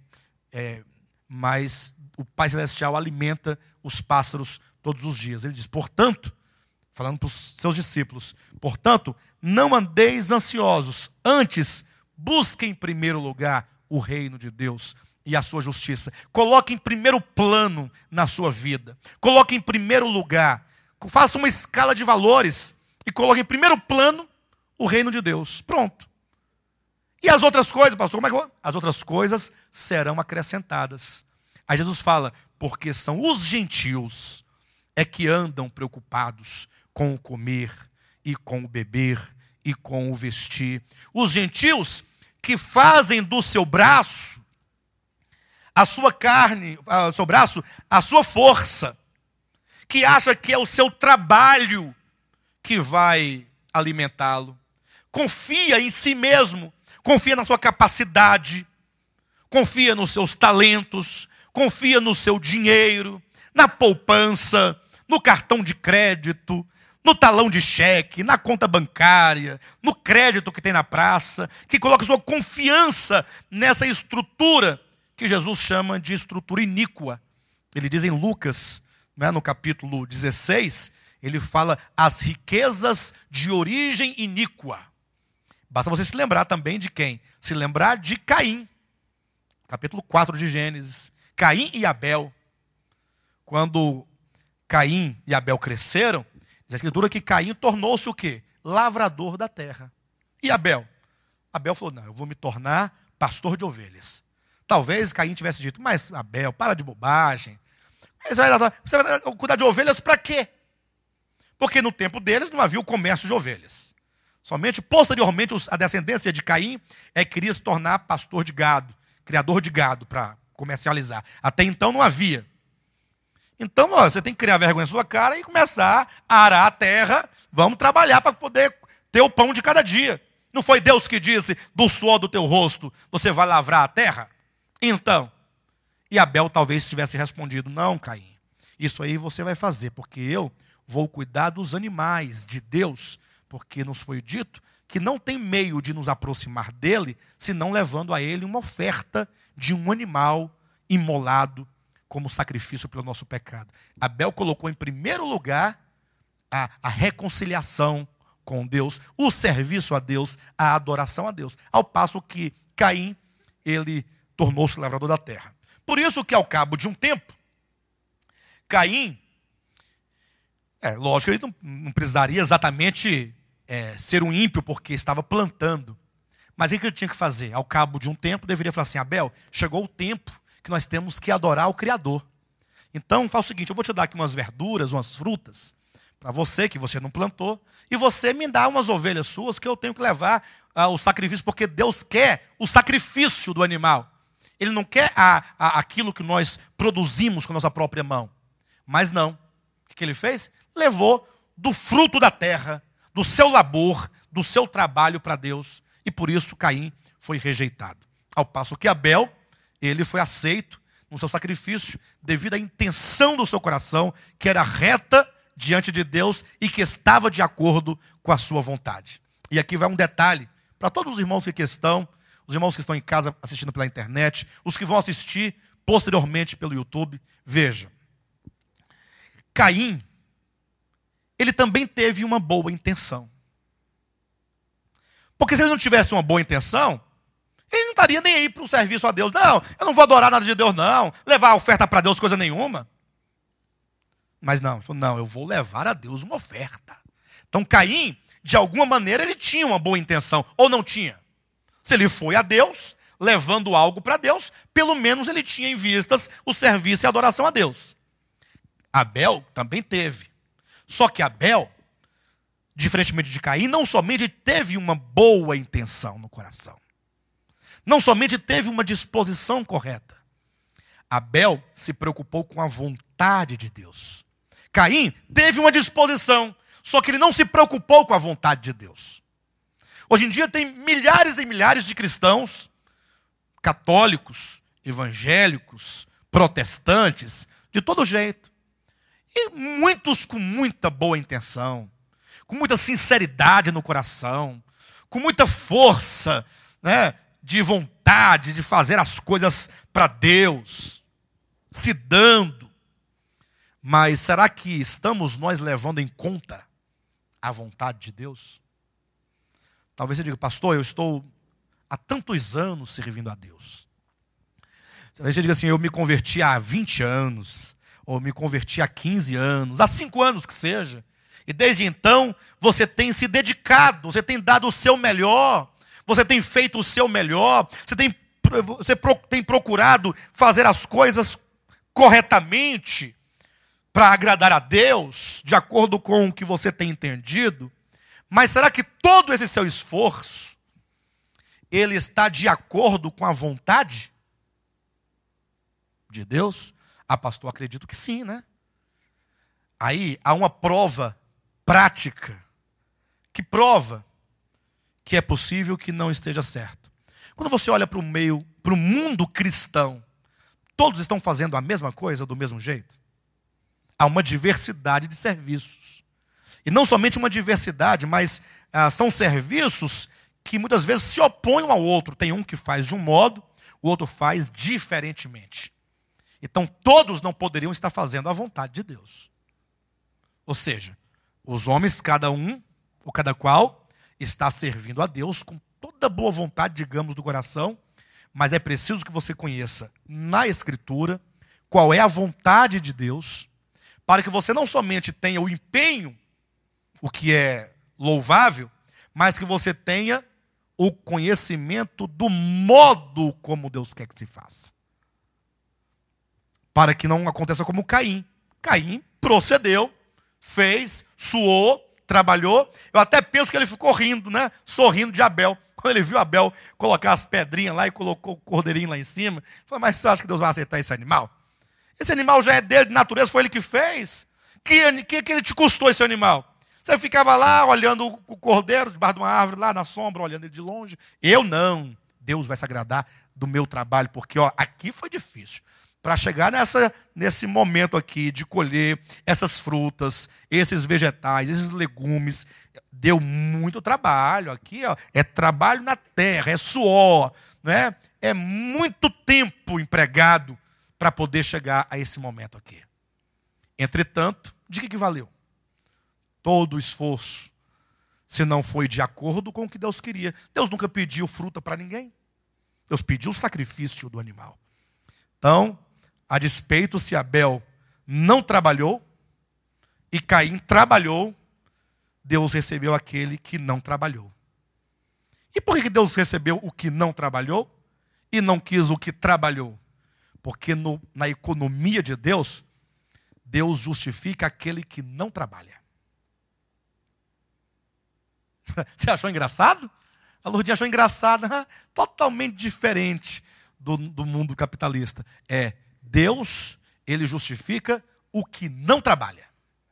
mas o Pai Celestial alimenta os pássaros todos os dias. Ele diz, portanto, falando para os seus discípulos, portanto, não andeis ansiosos, antes busquem em primeiro lugar o reino de Deus e a sua justiça. Coloque em primeiro plano na sua vida. Coloque em primeiro lugar. Faça uma escala de valores e coloque em primeiro plano o reino de Deus. Pronto. E as outras coisas, pastor, como é que as outras coisas serão acrescentadas. Aí Jesus fala, porque são os gentios que andam preocupados com o comer e com o beber e com o vestir. Os gentios que fazem do seu braço a sua carne, o seu braço, a sua força, que acha que é o seu trabalho que vai alimentá-lo. Confia em si mesmo, confia na sua capacidade, confia nos seus talentos, confia no seu dinheiro, na poupança, no cartão de crédito, no talão de cheque, na conta bancária, no crédito que tem na praça, que coloca sua confiança nessa estrutura que Jesus chama de estrutura iníqua. Ele diz em Lucas, né, no capítulo 16, ele fala as riquezas de origem iníqua. Basta você se lembrar também de quem? Se lembrar de Caim. Capítulo 4 de Gênesis. Caim e Abel. Quando Caim e Abel cresceram, diz a Escritura que Caim tornou-se o quê? Lavrador da terra. E Abel? Abel falou, não, eu vou me tornar pastor de ovelhas. Talvez Caim tivesse dito, mas Abel, para de bobagem. Você vai cuidar de ovelhas para quê? Porque no tempo deles não havia o comércio de ovelhas. Somente, posteriormente, a descendência de Caim queria se tornar pastor de gado, criador de gado para comercializar. Até então não havia. Então, você tem que criar vergonha na sua cara e começar a arar a terra. Vamos trabalhar para poder ter o pão de cada dia. Não foi Deus que disse, do suor do teu rosto, você vai lavrar a terra? Então, e Abel talvez tivesse respondido, não, Caim, isso aí você vai fazer, porque eu vou cuidar dos animais de Deus, porque nos foi dito que não tem meio de nos aproximar dele, senão levando a ele uma oferta de um animal imolado como sacrifício pelo nosso pecado. Abel colocou em primeiro lugar a reconciliação com Deus, o serviço a Deus, a adoração a Deus, ao passo que Caim, ele tornou-se lavrador da terra. Por isso que ao cabo de um tempo, Caim, lógico, ele não precisaria exatamente ser um ímpio porque estava plantando. Mas o que ele tinha que fazer? Ao cabo de um tempo, deveria falar assim: Abel, chegou o tempo que nós temos que adorar o Criador. Então, faz o seguinte, eu vou te dar aqui umas verduras, umas frutas, para você, que você não plantou, e você me dá umas ovelhas suas que eu tenho que levar o sacrifício, porque Deus quer o sacrifício do animal. Ele não quer aquilo que nós produzimos com a nossa própria mão. Mas não. O que ele fez? Levou do fruto da terra, do seu labor, do seu trabalho para Deus. E por isso Caim foi rejeitado. Ao passo que Abel, ele foi aceito no seu sacrifício, devido à intenção do seu coração, que era reta diante de Deus e que estava de acordo com a sua vontade. E aqui vai um detalhe, para todos os irmãos que aqui estão, os irmãos que estão em casa assistindo pela internet, os que vão assistir posteriormente pelo YouTube, veja. Caim, ele também teve uma boa intenção. Porque se ele não tivesse uma boa intenção, ele não estaria nem aí para o serviço a Deus. Não, eu não vou adorar nada de Deus, não. Levar a oferta para Deus, coisa nenhuma. Mas não, ele falou, não, eu vou levar a Deus uma oferta. Então Caim, de alguma maneira, ele tinha uma boa intenção. Ou não tinha? Se ele foi a Deus, levando algo para Deus, pelo menos ele tinha em vistas o serviço e a adoração a Deus. Abel também teve. Só que Abel, diferentemente de Caim, não somente teve uma boa intenção no coração. Não somente teve uma disposição correta. Abel se preocupou com a vontade de Deus. Caim teve uma disposição, só que ele não se preocupou com a vontade de Deus. Hoje em dia tem milhares e milhares de cristãos, católicos, evangélicos, protestantes, de todo jeito. E muitos com muita boa intenção, com muita sinceridade no coração, com muita força, de vontade de fazer as coisas para Deus, se dando. Mas será que estamos nós levando em conta a vontade de Deus? Talvez você diga, pastor, eu estou há tantos anos servindo a Deus. Talvez você diga assim, eu me converti há 20 anos, ou me converti há 15 anos, há 5 anos que seja. E desde então, você tem se dedicado, você tem dado o seu melhor, você tem feito o seu melhor, você tem procurado fazer as coisas corretamente para agradar a Deus, de acordo com o que você tem entendido. Mas será que todo esse seu esforço, ele está de acordo com a vontade de Deus? Ah, pastor, acredito que sim, né? Aí há uma prova prática que prova que é possível que não esteja certo. Quando você olha para o mundo cristão, todos estão fazendo a mesma coisa do mesmo jeito? Há uma diversidade de serviços. E não somente uma diversidade, mas são serviços que muitas vezes se opõem um ao outro. Tem um que faz de um modo, o outro faz diferentemente. Então todos não poderiam estar fazendo a vontade de Deus. Ou seja, os homens, cada um, ou cada qual, está servindo a Deus com toda boa vontade, digamos, do coração, mas é preciso que você conheça na Escritura qual é a vontade de Deus, para que você não somente tenha o empenho, o que é louvável, mas que você tenha o conhecimento do modo como Deus quer que se faça. Para que não aconteça como Caim. Caim procedeu, fez, suou, trabalhou. Eu até penso que ele ficou rindo, sorrindo de Abel. Quando ele viu Abel colocar as pedrinhas lá e colocou o cordeirinho lá em cima, ele falou, mas você acha que Deus vai aceitar esse animal? Esse animal já é dele, de natureza, foi ele que fez. Que ele te custou esse animal? Você ficava lá olhando o cordeiro debaixo de uma árvore, lá na sombra, olhando ele de longe. Eu não. Deus vai se agradar do meu trabalho, porque aqui foi difícil. Para chegar nesse momento aqui de colher essas frutas, esses vegetais, esses legumes, deu muito trabalho. Aqui é trabalho na terra, é suor, é muito tempo empregado para poder chegar a esse momento aqui. Entretanto, de que valeu? Todo o esforço, se não foi de acordo com o que Deus queria. Deus nunca pediu fruta para ninguém. Deus pediu o sacrifício do animal. Então, a despeito se Abel não trabalhou e Caim trabalhou, Deus recebeu aquele que não trabalhou. E por que Deus recebeu o que não trabalhou e não quis o que trabalhou? Porque na economia de Deus, Deus justifica aquele que não trabalha. Você achou engraçado? A Lourdinha achou engraçado. Totalmente diferente do mundo capitalista. Deus, ele justifica o que não trabalha.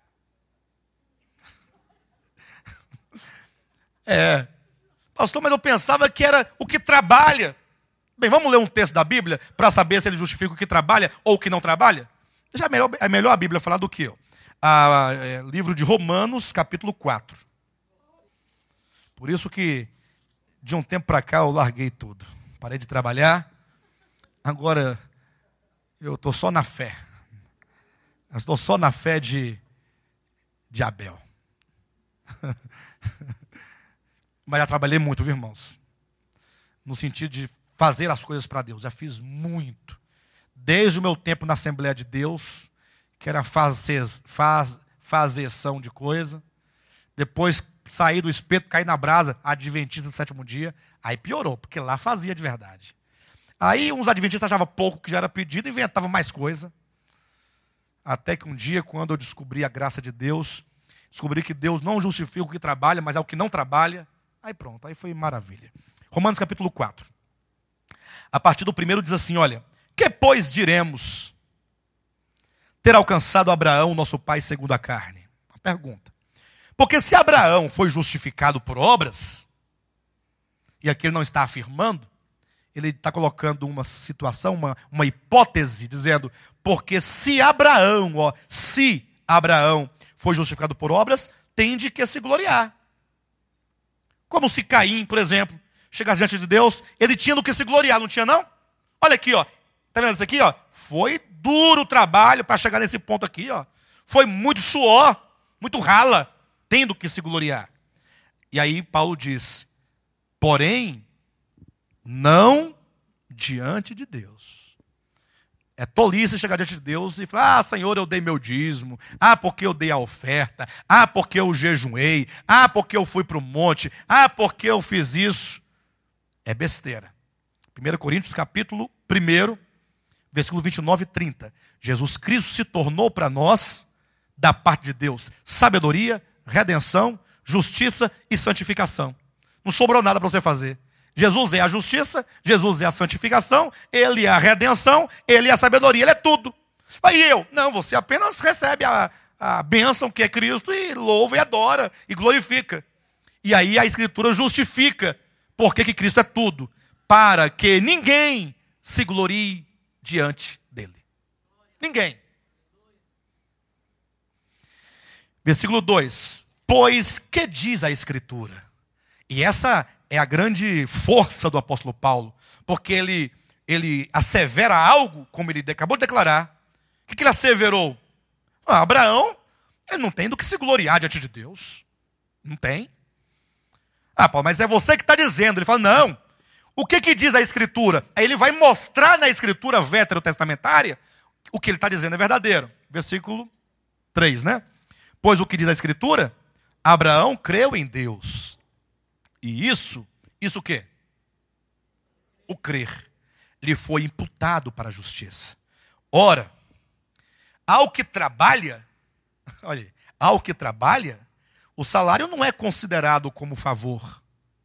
Pastor, mas eu pensava que era o que trabalha. Bem, vamos ler um texto da Bíblia para saber se ele justifica o que trabalha ou o que não trabalha? Já é melhor a Bíblia falar do que eu. Livro de Romanos, capítulo 4. Por isso que, de um tempo para cá, eu larguei tudo. Parei de trabalhar. Agora, eu estou só na fé. Eu estou só na fé de Abel. Mas já trabalhei muito, viu, irmãos? No sentido de fazer as coisas para Deus. Já fiz muito. Desde o meu tempo na Assembleia de Deus, que era fazeção de coisa. Depois saí do espeto, caí na brasa, adventista do sétimo dia. Aí piorou, porque lá fazia de verdade. Aí uns adventistas achavam pouco que já era pedido e inventavam mais coisa. Até que um dia, quando eu descobri a graça de Deus, descobri que Deus não justifica o que trabalha, mas é o que não trabalha. Aí pronto, aí foi maravilha. Romanos capítulo 4. A partir do primeiro diz assim, olha. Que pois diremos ter alcançado Abraão, nosso pai, segundo a carne? Uma pergunta. Porque se Abraão foi justificado por obras, e aqui ele não está afirmando, ele está colocando uma situação, uma hipótese, dizendo, porque se Abraão foi justificado por obras, tem de que se gloriar. Como se Caim, por exemplo, chegasse diante de Deus, ele tinha do que se gloriar, não tinha não? Olha aqui, ó. Tá vendo isso aqui, ó? Foi duro o trabalho para chegar nesse ponto aqui, ó. Foi muito suor, muito rala, tem do que se gloriar. E aí Paulo diz, porém, não diante de Deus. É tolice chegar diante de Deus e falar, Senhor, eu dei meu dízimo, porque eu dei a oferta, porque eu jejuei, porque eu fui para o monte, porque eu fiz isso. É besteira. 1 Coríntios capítulo 1, versículo 29 e 30. Jesus Cristo se tornou para nós, da parte de Deus, sabedoria, redenção, justiça e santificação. Não sobrou nada para você fazer. Jesus é a justiça, Jesus é a santificação, Ele é a redenção, Ele é a sabedoria, Ele é tudo. Aí eu, não, você apenas recebe a bênção que é Cristo e louva e adora e glorifica. E aí a Escritura justifica porque que Cristo é tudo, para que ninguém se glorie diante dele. Ninguém. Versículo 2. Pois que diz a Escritura? E essa é a grande força do apóstolo Paulo, porque ele assevera algo, como ele acabou de declarar. O que ele asseverou? Abraão, ele não tem do que se gloriar diante de Deus. Não tem. Paulo, mas é você que está dizendo. Ele fala, não. O que diz a Escritura? Aí ele vai mostrar na Escritura veterotestamentária o que ele está dizendo é verdadeiro. Versículo 3, né? Pois o que diz a Escritura? Abraão creu em Deus. E isso o quê? O crer lhe foi imputado para a justiça. Ora, ao que trabalha, olha, ao que trabalha, o salário não é considerado como favor,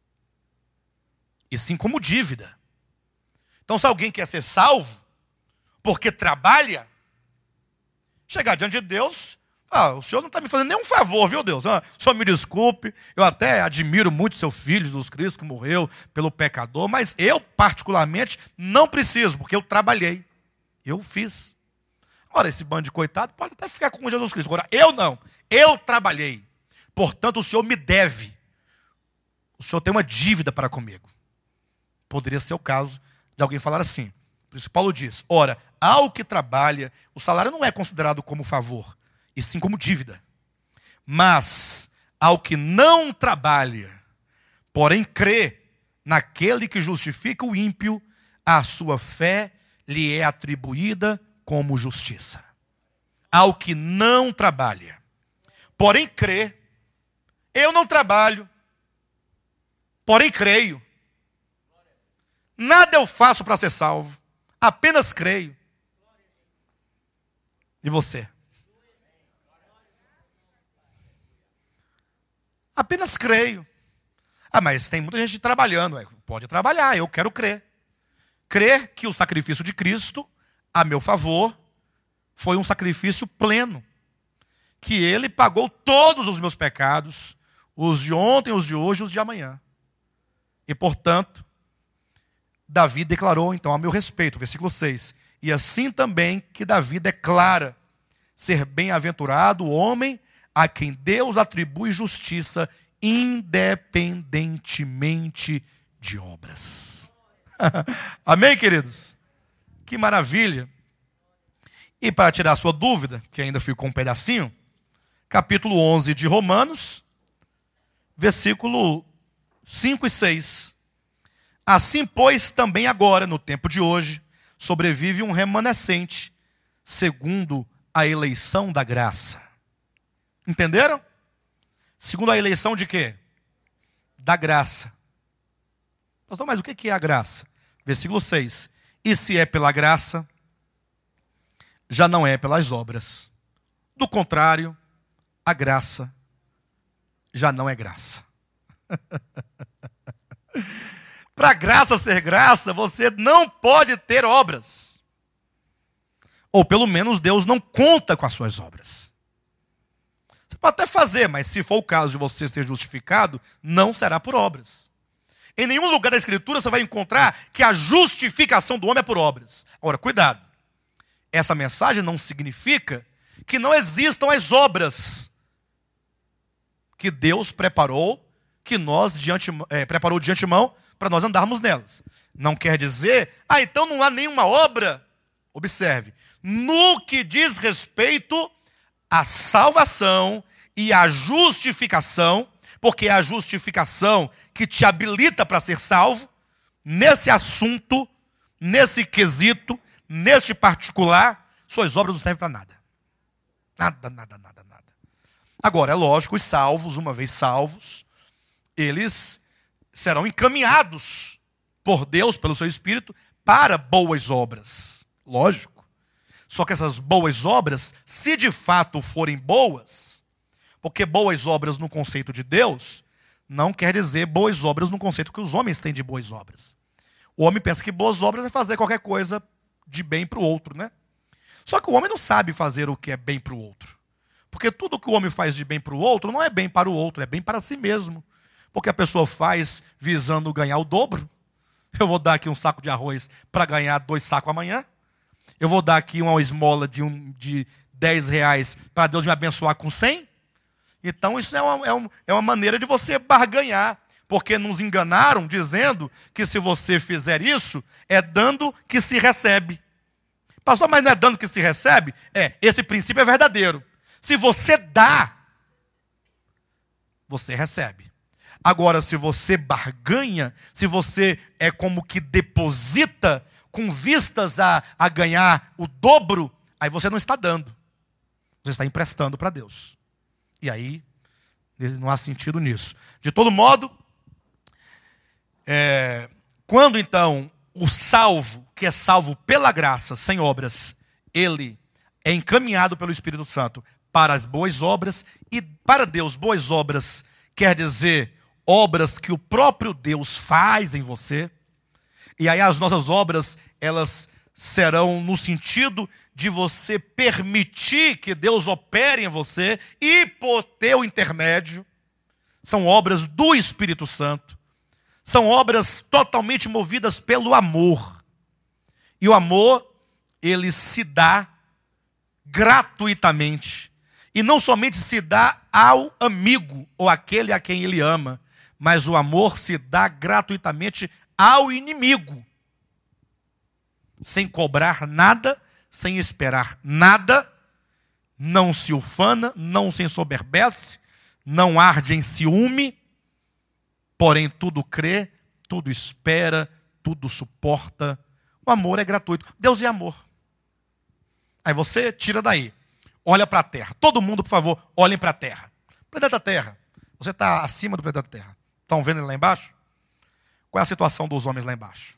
e sim como dívida. Então, se alguém quer ser salvo, porque trabalha, chegar diante de Deus, o senhor não está me fazendo nenhum favor, viu, Deus? O senhor me desculpe, eu até admiro muito seu filho, Jesus Cristo, que morreu pelo pecador, mas eu, particularmente, não preciso, porque eu trabalhei, eu fiz. Ora, esse bando de coitado pode até ficar com Jesus Cristo. Agora, eu não, eu trabalhei. Portanto, o senhor me deve. O senhor tem uma dívida para comigo. Poderia ser o caso de alguém falar assim. Por isso Paulo diz, ora, ao que trabalha, o salário não é considerado como favor, e sim como dívida. Mas, ao que não trabalha, porém crê naquele que justifica o ímpio, a sua fé lhe é atribuída como justiça. ao que não trabalha, porém crê. Eu não trabalho, porém creio. Nada eu faço para ser salvo, apenas creio. E você? Apenas creio. Ah, mas tem muita gente trabalhando. Pode trabalhar, eu quero crer. Crer que o sacrifício de Cristo, a meu favor, foi um sacrifício pleno. Que Ele pagou todos os meus pecados, os de ontem, os de hoje, os de amanhã. E, portanto, Davi declarou, então, a meu respeito, versículo 6. E assim também que Davi declara ser bem-aventurado o homem a quem Deus atribui justiça, independentemente de obras. Amém, queridos? Que maravilha. E para tirar a sua dúvida, que ainda ficou um pedacinho, capítulo 11 de Romanos, versículo 5 e 6. Assim, pois, também agora, no tempo de hoje, sobrevive um remanescente, segundo a eleição da graça. Entenderam? Segundo a eleição de quê? Da graça. Pastor, mas o que é a graça? Versículo 6. E se é pela graça, já não é pelas obras. Do contrário, a graça já não é graça. Para a graça ser graça, você não pode ter obras. Ou pelo menos Deus não conta com as suas obras. Você pode até fazer, mas se for o caso de você ser justificado, não será por obras. Em nenhum lugar da Escritura você vai encontrar que a justificação do homem é por obras. Agora, cuidado. Essa mensagem não significa que não existam as obras que Deus preparou, que nós preparou de antemão para nós andarmos nelas. Não quer dizer, então não há nenhuma obra. Observe, no que diz respeito à salvação e à justificação, porque é a justificação que te habilita para ser salvo, nesse assunto, nesse quesito, neste particular, suas obras não servem para nada. Nada, nada, nada, nada. Agora, é lógico, os salvos, uma vez salvos, eles serão encaminhados por Deus, pelo seu Espírito, para boas obras. Lógico. Só que essas boas obras, se de fato forem boas, porque boas obras no conceito de Deus, não quer dizer boas obras no conceito que os homens têm de boas obras. O homem pensa que boas obras é fazer qualquer coisa de bem para o outro, né? Só que o homem não sabe fazer o que é bem para o outro. Porque tudo que o homem faz de bem para o outro não é bem para o outro, é bem para si mesmo. Porque a pessoa faz visando ganhar o dobro. Eu vou dar aqui um saco de arroz para ganhar 2 sacos amanhã. Eu vou dar aqui uma esmola de 10 reais para Deus me abençoar com 100. Então isso é uma maneira de você barganhar. Porque nos enganaram dizendo que se você fizer isso, é dando que se recebe. Pastor, mas não é dando que se recebe? Esse princípio é verdadeiro. Se você dá, você recebe. Agora, se você barganha, se você é como que deposita com vistas a ganhar o dobro, aí você não está dando. Você está emprestando para Deus. E aí, não há sentido nisso. De todo modo, quando então o salvo, que é salvo pela graça, sem obras, ele é encaminhado pelo Espírito Santo para as boas obras, e para Deus, boas obras quer dizer obras que o próprio Deus faz em você. E aí as nossas obras, elas serão no sentido de você permitir que Deus opere em você e por teu intermédio. São obras do Espírito Santo. São obras totalmente movidas pelo amor. E o amor, ele se dá gratuitamente. E não somente se dá ao amigo ou àquele a quem ele ama, mas o amor se dá gratuitamente ao inimigo. Sem cobrar nada, sem esperar nada, não se ufana, não se ensoberbece, não arde em ciúme, porém tudo crê, tudo espera, tudo suporta. O amor é gratuito. Deus é amor. Aí você tira daí. olha para a terra. Todo mundo, por favor, olhem para a terra. Planeta Terra. Você está acima do planeta Terra. Estão vendo ele lá embaixo? Qual é a situação dos homens lá embaixo?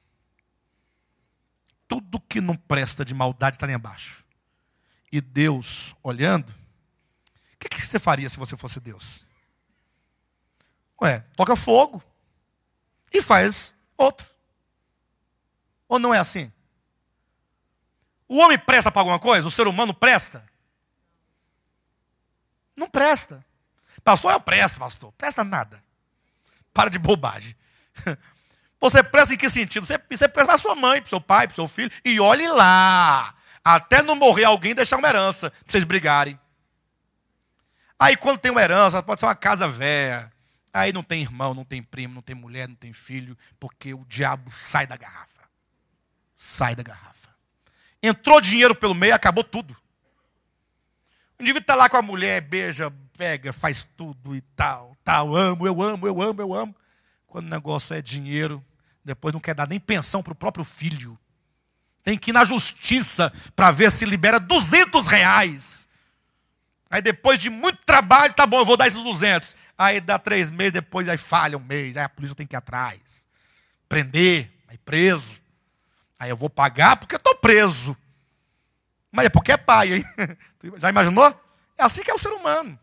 Tudo que não presta de maldade está lá embaixo. E Deus, olhando, o que você faria se você fosse Deus? Toca fogo e faz outro. Ou não é assim? O homem presta para alguma coisa? O ser humano presta? Não presta. Pastor, eu presto, pastor. Presta nada. Para de bobagem. Você presta em que sentido? Você presta para sua mãe, para seu pai, para seu filho. E olhe lá. Até não morrer alguém, deixar uma herança. Para vocês brigarem. Aí quando tem uma herança, pode ser uma casa velha. Aí não tem irmão, não tem primo, não tem mulher, não tem filho. Porque o diabo sai da garrafa. Sai da garrafa. Entrou dinheiro pelo meio, acabou tudo. O indivíduo está lá com a mulher, beija, pega, faz tudo e tal. Eu amo. Quando o negócio é dinheiro, depois não quer dar nem pensão para o próprio filho. Tem que ir na justiça para ver se libera R$200. Aí depois de muito trabalho, tá bom, eu vou dar esses 200. Aí dá 3 meses, depois aí falha um mês. Aí a polícia tem que ir atrás. Prender, aí preso. Aí eu vou pagar porque eu estou preso. Mas é porque é pai, hein? Já imaginou? É assim que é o ser humano.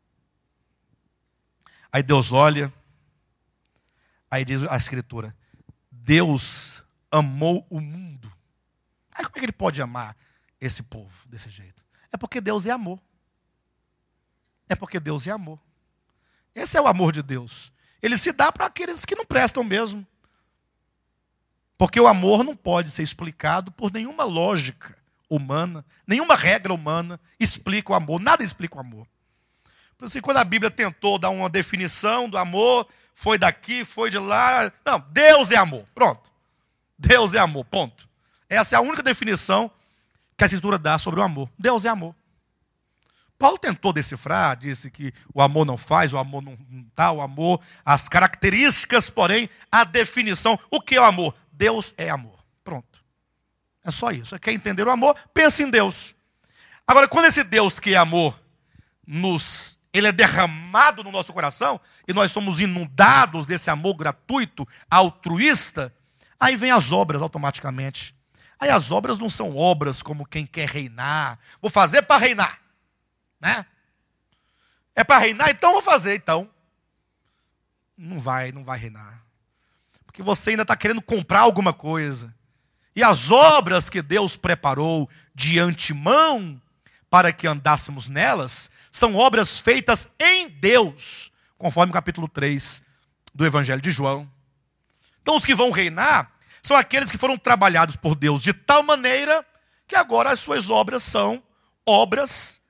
Aí Deus olha. Aí diz a Escritura: Deus amou o mundo. Aí como é que ele pode amar esse povo desse jeito? É porque Deus é amor. É porque Deus é amor. Esse é o amor de Deus. Ele se dá para aqueles que não prestam mesmo. Porque o amor não pode ser explicado por nenhuma lógica humana, nenhuma regra humana explica o amor. Nada explica o amor. Por isso que quando a Bíblia tentou dar uma definição do amor, foi daqui, foi de lá. Não, Deus é amor. Pronto. Deus é amor, ponto. Essa é a única definição que a Escritura dá sobre o amor. Deus é amor. Paulo tentou decifrar, disse que o amor não faz, o amor não dá, o amor, as características, porém, a definição. O que é o amor? Deus é amor. Pronto. É só isso. Você quer entender o amor? Pensa em Deus. Agora, quando esse Deus que é amor, ele é derramado no nosso coração, e nós somos inundados desse amor gratuito, altruísta, aí vem as obras automaticamente. Aí as obras não são obras como quem quer reinar. Vou fazer para reinar. Né? É para reinar, então vou fazer, então. Não vai reinar. Porque você ainda está querendo comprar alguma coisa. E as obras que Deus preparou de antemão para que andássemos nelas, são obras feitas em Deus, conforme o capítulo 3 do Evangelho de João. Então os que vão reinar são aqueles que foram trabalhados por Deus de tal maneira que agora as suas obras são obras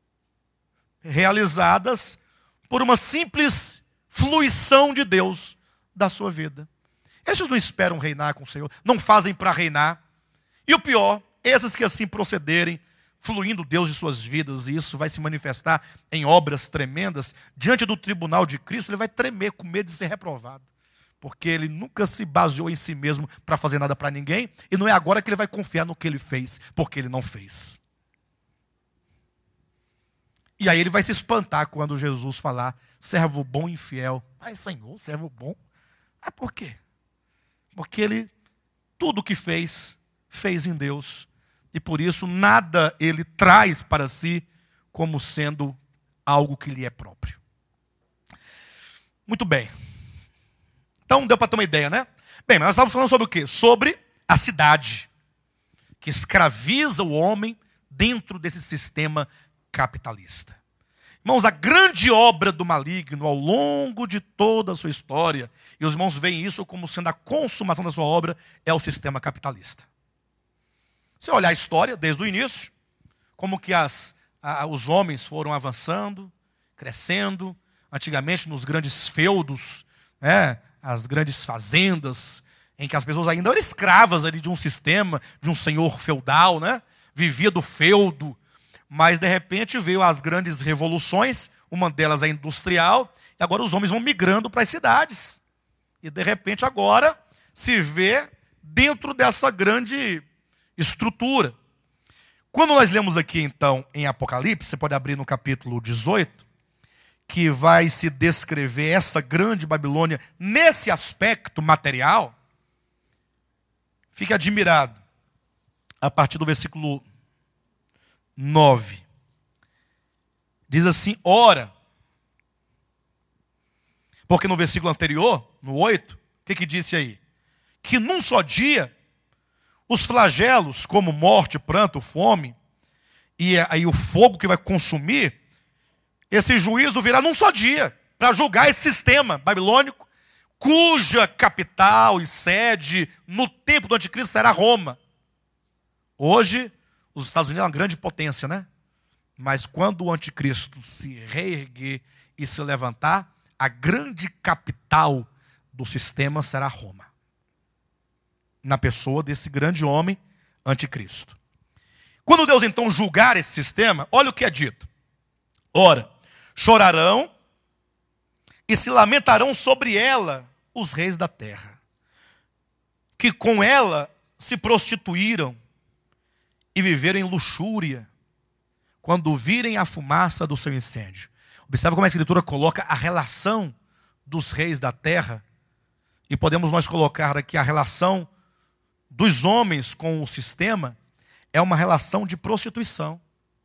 realizadas por uma simples fluição de Deus da sua vida. Esses não esperam reinar com o Senhor, não fazem para reinar. E o pior, esses que assim procederem, fluindo Deus de suas vidas, e isso vai se manifestar em obras tremendas, diante do tribunal de Cristo, ele vai tremer com medo de ser reprovado. Porque ele nunca se baseou em si mesmo para fazer nada para ninguém, e não é agora que ele vai confiar no que ele fez, porque ele não fez. E aí ele vai se espantar quando Jesus falar, servo bom e fiel. Ai, Senhor, servo bom? Ah, por quê? Porque ele, tudo o que fez, fez em Deus. E por isso nada ele traz para si como sendo algo que lhe é próprio. Muito bem. Então deu para ter uma ideia, né? Bem, mas nós estávamos falando sobre o quê? Sobre a cidade, que escraviza o homem dentro desse sistema capitalista. Irmãos, a grande obra do maligno ao longo de toda a sua história, e os irmãos veem isso como sendo a consumação da sua obra, é o sistema capitalista. Se olhar a história desde o início, como que os homens foram avançando, crescendo, antigamente nos grandes feudos, né, as grandes fazendas, em que as pessoas ainda eram escravas ali de um sistema, de um senhor feudal, né, vivia do feudo. Mas, de repente, veio as grandes revoluções, uma delas é industrial, e agora os homens vão migrando para as cidades. E, de repente, agora se vê dentro dessa grande estrutura. Quando nós lemos aqui, então, em Apocalipse, você pode abrir no capítulo 18, que vai se descrever essa grande Babilônia nesse aspecto material, fique admirado. A partir do versículo 9. Diz assim, ora. Porque no versículo anterior, no 8, o que disse aí? Que num só dia, os flagelos, como morte, pranto, fome, e aí o fogo que vai consumir, esse juízo virá num só dia, para julgar esse sistema babilônico, cuja capital e sede no tempo do anticristo será Roma. Hoje, os Estados Unidos é uma grande potência, né? Mas quando o anticristo se reerguer e se levantar, a grande capital do sistema será Roma. Na pessoa desse grande homem anticristo. Quando Deus então julgar esse sistema, olha o que é dito. Ora, chorarão e se lamentarão sobre ela os reis da terra, que com ela se prostituíram e viveram em luxúria, quando virem a fumaça do seu incêndio. Observe como a Escritura coloca a relação dos reis da terra, e podemos nós colocar aqui a relação dos homens com o sistema, é uma relação de prostituição.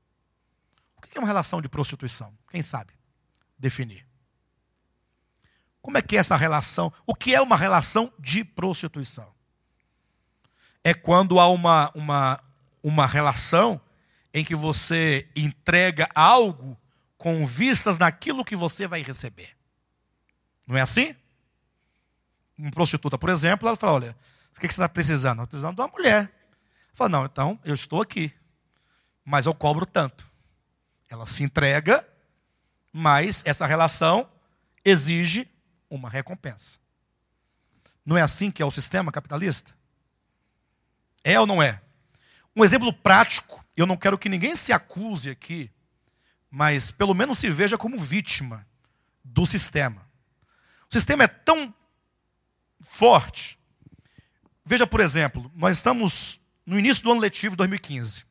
O que é uma relação de prostituição? Quem sabe definir? Como é que é essa relação? O que é uma relação de prostituição? É quando há uma relação em que você entrega algo com vistas naquilo que você vai receber. Não é assim? Uma prostituta, por exemplo, ela fala, olha, o que você está precisando? Estou precisando de uma mulher. Fala, não, então eu estou aqui, mas eu cobro tanto. Ela se entrega, mas essa relação exige uma recompensa. Não é assim que é o sistema capitalista? É ou não é? Um exemplo prático, eu não quero que ninguém se acuse aqui, mas pelo menos se veja como vítima do sistema. O sistema é tão forte. Veja, por exemplo, nós estamos no início do ano letivo 2015.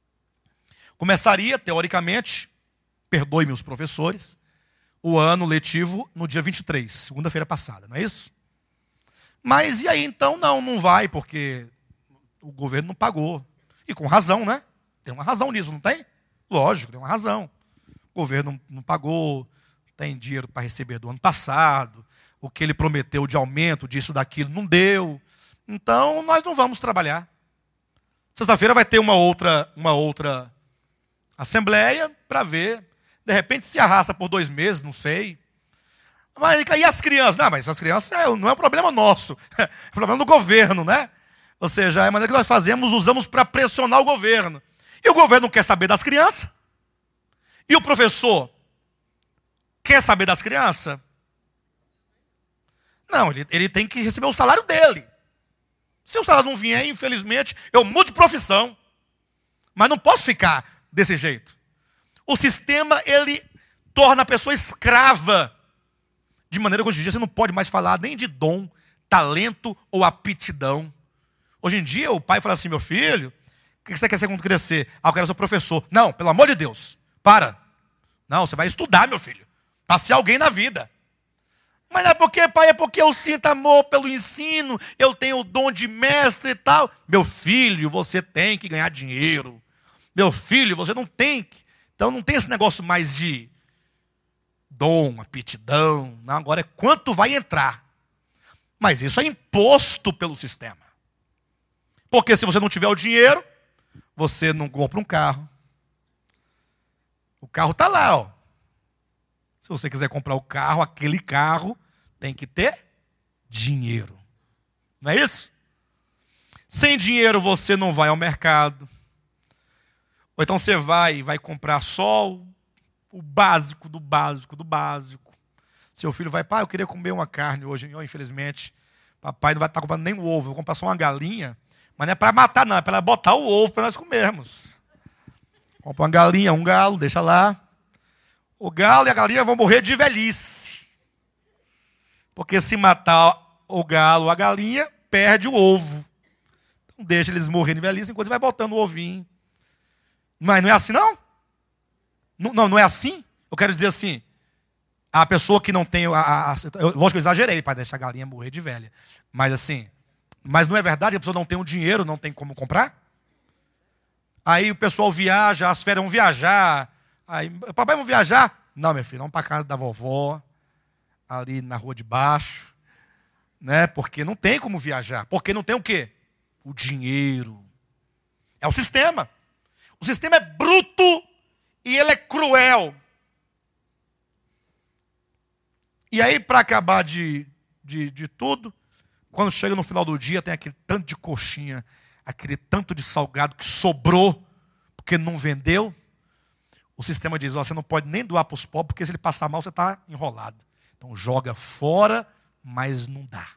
Começaria, teoricamente, perdoe-me os professores, o ano letivo no dia 23, segunda-feira passada, não é isso? Mas e aí então? Não vai, porque o governo não pagou. E com razão, né? Tem uma razão nisso, não tem? Lógico, tem uma razão. O governo não pagou, tem dinheiro para receber do ano passado, o que ele prometeu de aumento disso, daquilo, não deu. Então, nós não vamos trabalhar. Sexta-feira vai ter uma outra assembleia para ver. De repente se arrasta por 2 meses, não sei. Mas e as crianças? Não, mas as crianças não é um problema nosso. É um problema do governo, né? Ou seja, é a maneira que nós fazemos, usamos para pressionar o governo. E o governo não quer saber das crianças. E o professor quer saber das crianças? Não, ele tem que receber o salário dele. Se o salário não vier, infelizmente, eu mudo de profissão. Mas não posso ficar desse jeito. O sistema, ele torna a pessoa escrava. De maneira que hoje em dia você não pode mais falar nem de dom, talento ou aptidão. Hoje em dia o pai fala assim, meu filho, o que você quer ser quando crescer? Ah, eu quero ser professor. Não, pelo amor de Deus, para. Não, você vai estudar, meu filho. Para ser alguém na vida. Mas não é porque, pai, é porque eu sinto amor pelo ensino, eu tenho o dom de mestre e tal. Meu filho, você tem que ganhar dinheiro. Meu filho, você não tem que. Então não tem esse negócio mais de dom, aptidão. Não, agora é quanto vai entrar. Mas isso é imposto pelo sistema. Porque se você não tiver o dinheiro, você não compra um carro. O carro está lá, ó. Se você quiser comprar o carro, aquele carro tem que ter dinheiro. Não é isso? Sem dinheiro você não vai ao mercado. Ou então você vai comprar só o básico do básico do básico. Seu filho vai, pai, eu queria comer uma carne hoje. Infelizmente, papai não vai estar comprando nem o ovo. Eu vou comprar só uma galinha. Mas não é para matar, não. É para botar o ovo para nós comermos. Compra uma galinha, um galo, deixa lá. O galo e a galinha vão morrer de velhice. Porque se matar o galo ou a galinha, perde o ovo. Então deixa eles morrerem de velhice enquanto vai botando o ovinho. Mas não é assim, não? Não é assim? Eu quero dizer assim, a pessoa que não tem... lógico que eu exagerei para deixar a galinha morrer de velha. Mas assim, mas não é verdade que a pessoa não tem o dinheiro, não tem como comprar? Aí o pessoal viaja, as férias vão viajar. Aí, papai, vamos viajar? Não, meu filho, vamos para casa da vovó, ali na rua de baixo, né? Porque não tem como viajar. Porque não tem o quê? O dinheiro. É o sistema. O sistema é bruto e ele é cruel. E aí, para acabar de tudo, quando chega no final do dia, tem aquele tanto de coxinha, aquele tanto de salgado que sobrou, porque não vendeu. O sistema diz, você não pode nem doar para os pobres, porque se ele passar mal, você está enrolado. Então joga fora, mas não dá.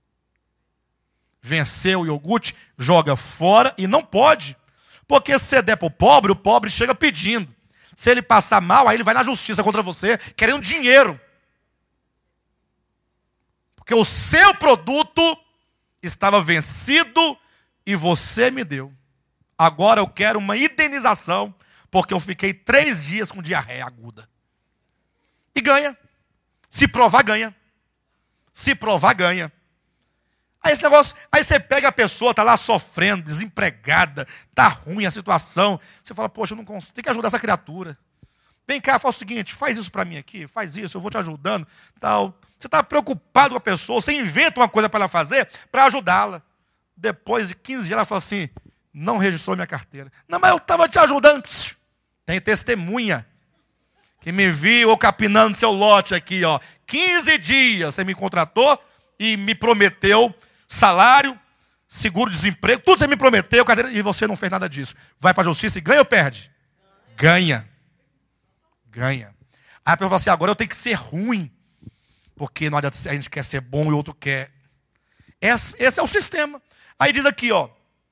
Venceu o iogurte, joga fora e não pode. Porque se você der para o pobre chega pedindo. Se ele passar mal, aí ele vai na justiça contra você, querendo dinheiro. Porque o seu produto estava vencido e você me deu. Agora eu quero uma indenização, porque eu fiquei 3 dias com diarreia aguda. E ganha. Se provar, ganha. Se provar, ganha. Aí esse negócio, aí você pega a pessoa, está lá sofrendo, desempregada, está ruim a situação. Você fala, poxa, eu não consigo, tem que ajudar essa criatura. Vem cá, faz o seguinte, faz isso para mim aqui, faz isso, eu vou te ajudando, tal. Você está preocupado com a pessoa, você inventa uma coisa para ela fazer, para ajudá-la. Depois de 15 dias, ela fala assim, não registrou minha carteira. Não, mas eu estava te ajudando. Psiu, tem testemunha que me viu capinando seu lote aqui, ó. 15 dias você me contratou e me prometeu salário, seguro-desemprego, tudo você me prometeu, carteira, e você não fez nada disso. Vai para a justiça e ganha ou perde? Ganha. Ganha. Aí a pessoa fala assim, agora eu tenho que ser ruim. Porque não adianta, a gente quer ser bom e o outro quer. Esse é o sistema. Aí diz aqui, ó.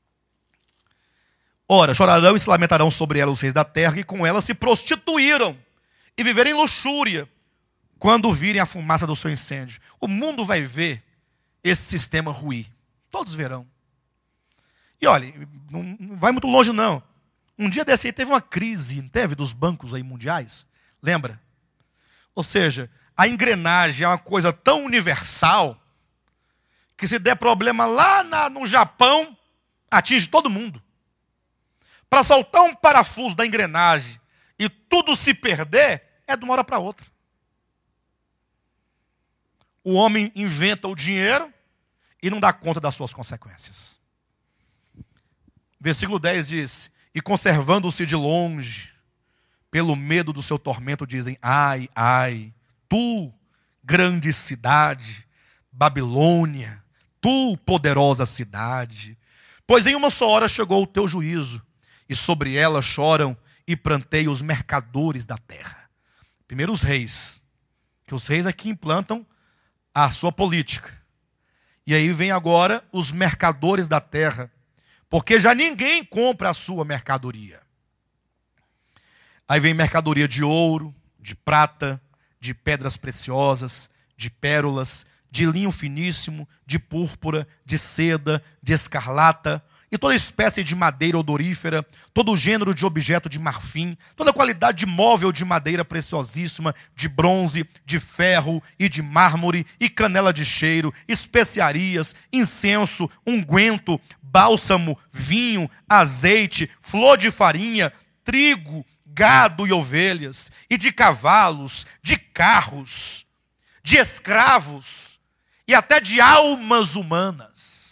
Ora, chorarão e se lamentarão sobre ela os reis da terra, e com ela se prostituíram e viverem em luxúria, quando virem a fumaça do seu incêndio. O mundo vai ver esse sistema ruir. Todos verão. E olha, não vai muito longe não. Um dia desse aí teve uma crise, não teve, dos bancos aí mundiais? Lembra? Ou seja, a engrenagem é uma coisa tão universal que se der problema lá no Japão, atinge todo mundo. Para soltar um parafuso da engrenagem e tudo se perder, é de uma hora para outra. O homem inventa o dinheiro e não dá conta das suas consequências. Versículo 10 diz, e conservando-se de longe, pelo medo do seu tormento, dizem, ai, ai, tu, grande cidade, Babilônia, tu, poderosa cidade, pois em uma só hora chegou o teu juízo, e sobre ela choram e pranteiam os mercadores da terra. Primeiro os reis, que os reis aqui implantam a sua política. E aí vem agora os mercadores da terra, porque já ninguém compra a sua mercadoria. Aí vem mercadoria de ouro, de prata, de pedras preciosas, de pérolas, de linho finíssimo, de púrpura, de seda, de escarlata, e toda espécie de madeira odorífera, todo gênero de objeto de marfim, toda qualidade de móvel de madeira preciosíssima, de bronze, de ferro e de mármore, e canela de cheiro, especiarias, incenso, unguento, bálsamo, vinho, azeite, flor de farinha, trigo, gado e ovelhas, e de cavalos, de carros, de escravos, e até de almas humanas.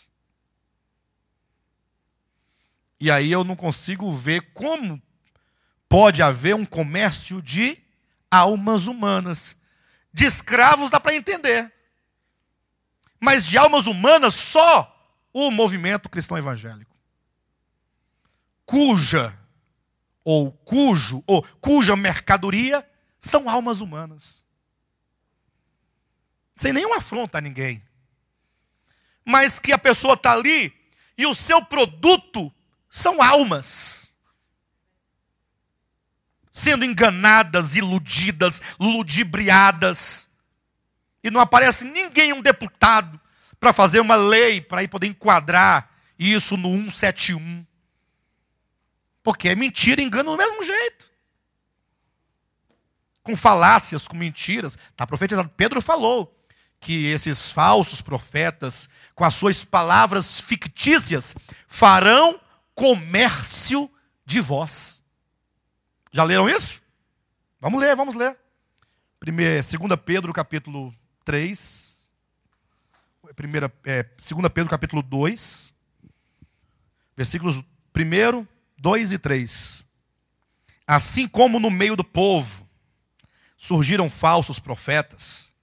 E aí eu não consigo ver como pode haver um comércio de almas humanas. De escravos dá para entender. Mas de almas humanas só o movimento cristão evangélico. Cuja mercadoria são almas humanas. Sem nenhuma afronta a ninguém. Mas que a pessoa está ali e o seu produto são almas. Sendo enganadas, iludidas, ludibriadas. E não aparece ninguém, um deputado, para fazer uma lei, para poder enquadrar isso no 171. Porque é mentira e engano do mesmo jeito. Com falácias, com mentiras. Está profetizado. Pedro falou que esses falsos profetas, com as suas palavras fictícias, farão comércio de vós. Já leram isso? Vamos ler. 2 Pedro capítulo 3. 2 Pedro capítulo 2. Versículos 1, 2 e 3. Assim como no meio do povo surgiram falsos profetas.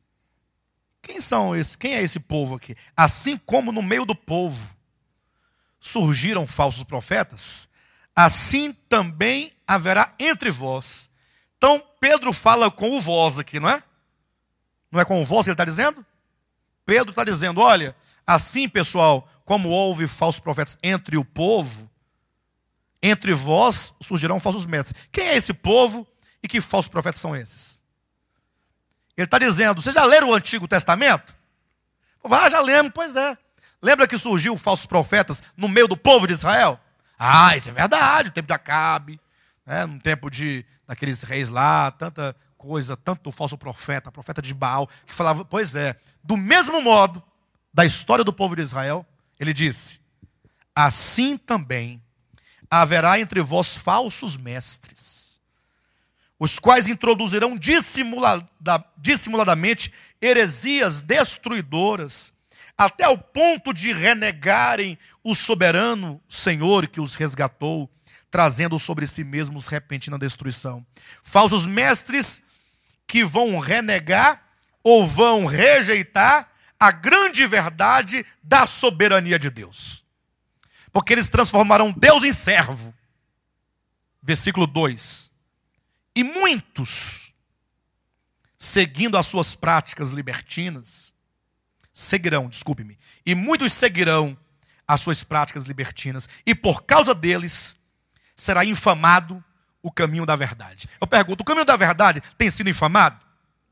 Quem é esse povo aqui? Assim como no meio do povo surgiram falsos profetas, assim também haverá entre vós. Então, Pedro fala com o vós aqui, não é? Não é com o vós que ele está dizendo? Pedro está dizendo, olha, assim, pessoal, como houve falsos profetas entre o povo, entre vós surgirão falsos mestres. Quem é esse povo e que falsos profetas são esses? Ele está dizendo, vocês já leram o Antigo Testamento? Já lemos, pois é. Lembra que surgiu falsos profetas no meio do povo de Israel? Isso é verdade, no tempo de Acabe, né, no tempo daqueles reis lá, tanta coisa, tanto falso profeta de Baal, que falava, pois é, do mesmo modo da história do povo de Israel, ele disse, assim também haverá entre vós falsos mestres, os quais introduzirão dissimuladamente heresias destruidoras, até o ponto de renegarem o soberano Senhor que os resgatou, trazendo sobre si mesmos repentina destruição. Falsos mestres que vão renegar ou vão rejeitar a grande verdade da soberania de Deus. Porque eles transformarão Deus em servo. Versículo 2. E muitos, seguindo as suas práticas libertinas, e muitos seguirão as suas práticas libertinas, e por causa deles será infamado o caminho da verdade. Eu pergunto, o caminho da verdade tem sido infamado?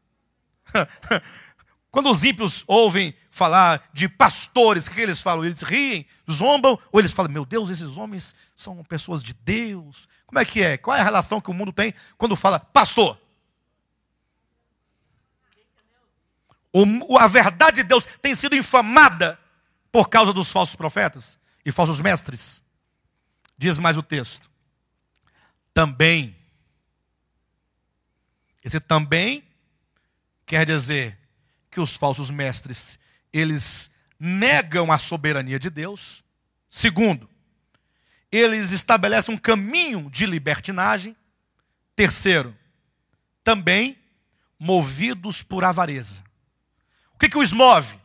Quando os ímpios ouvem falar de pastores, o que eles falam? Eles riem, zombam, ou eles falam, meu Deus, esses homens são pessoas de Deus. Como é que é? Qual é a relação que o mundo tem quando fala pastor? A verdade de Deus tem sido infamada por causa dos falsos profetas e falsos mestres. Diz mais o texto. Também. Esse também quer dizer que os falsos mestres, eles negam a soberania de Deus. Segundo, eles estabelecem um caminho de libertinagem. Terceiro, também movidos por avareza. O que os move?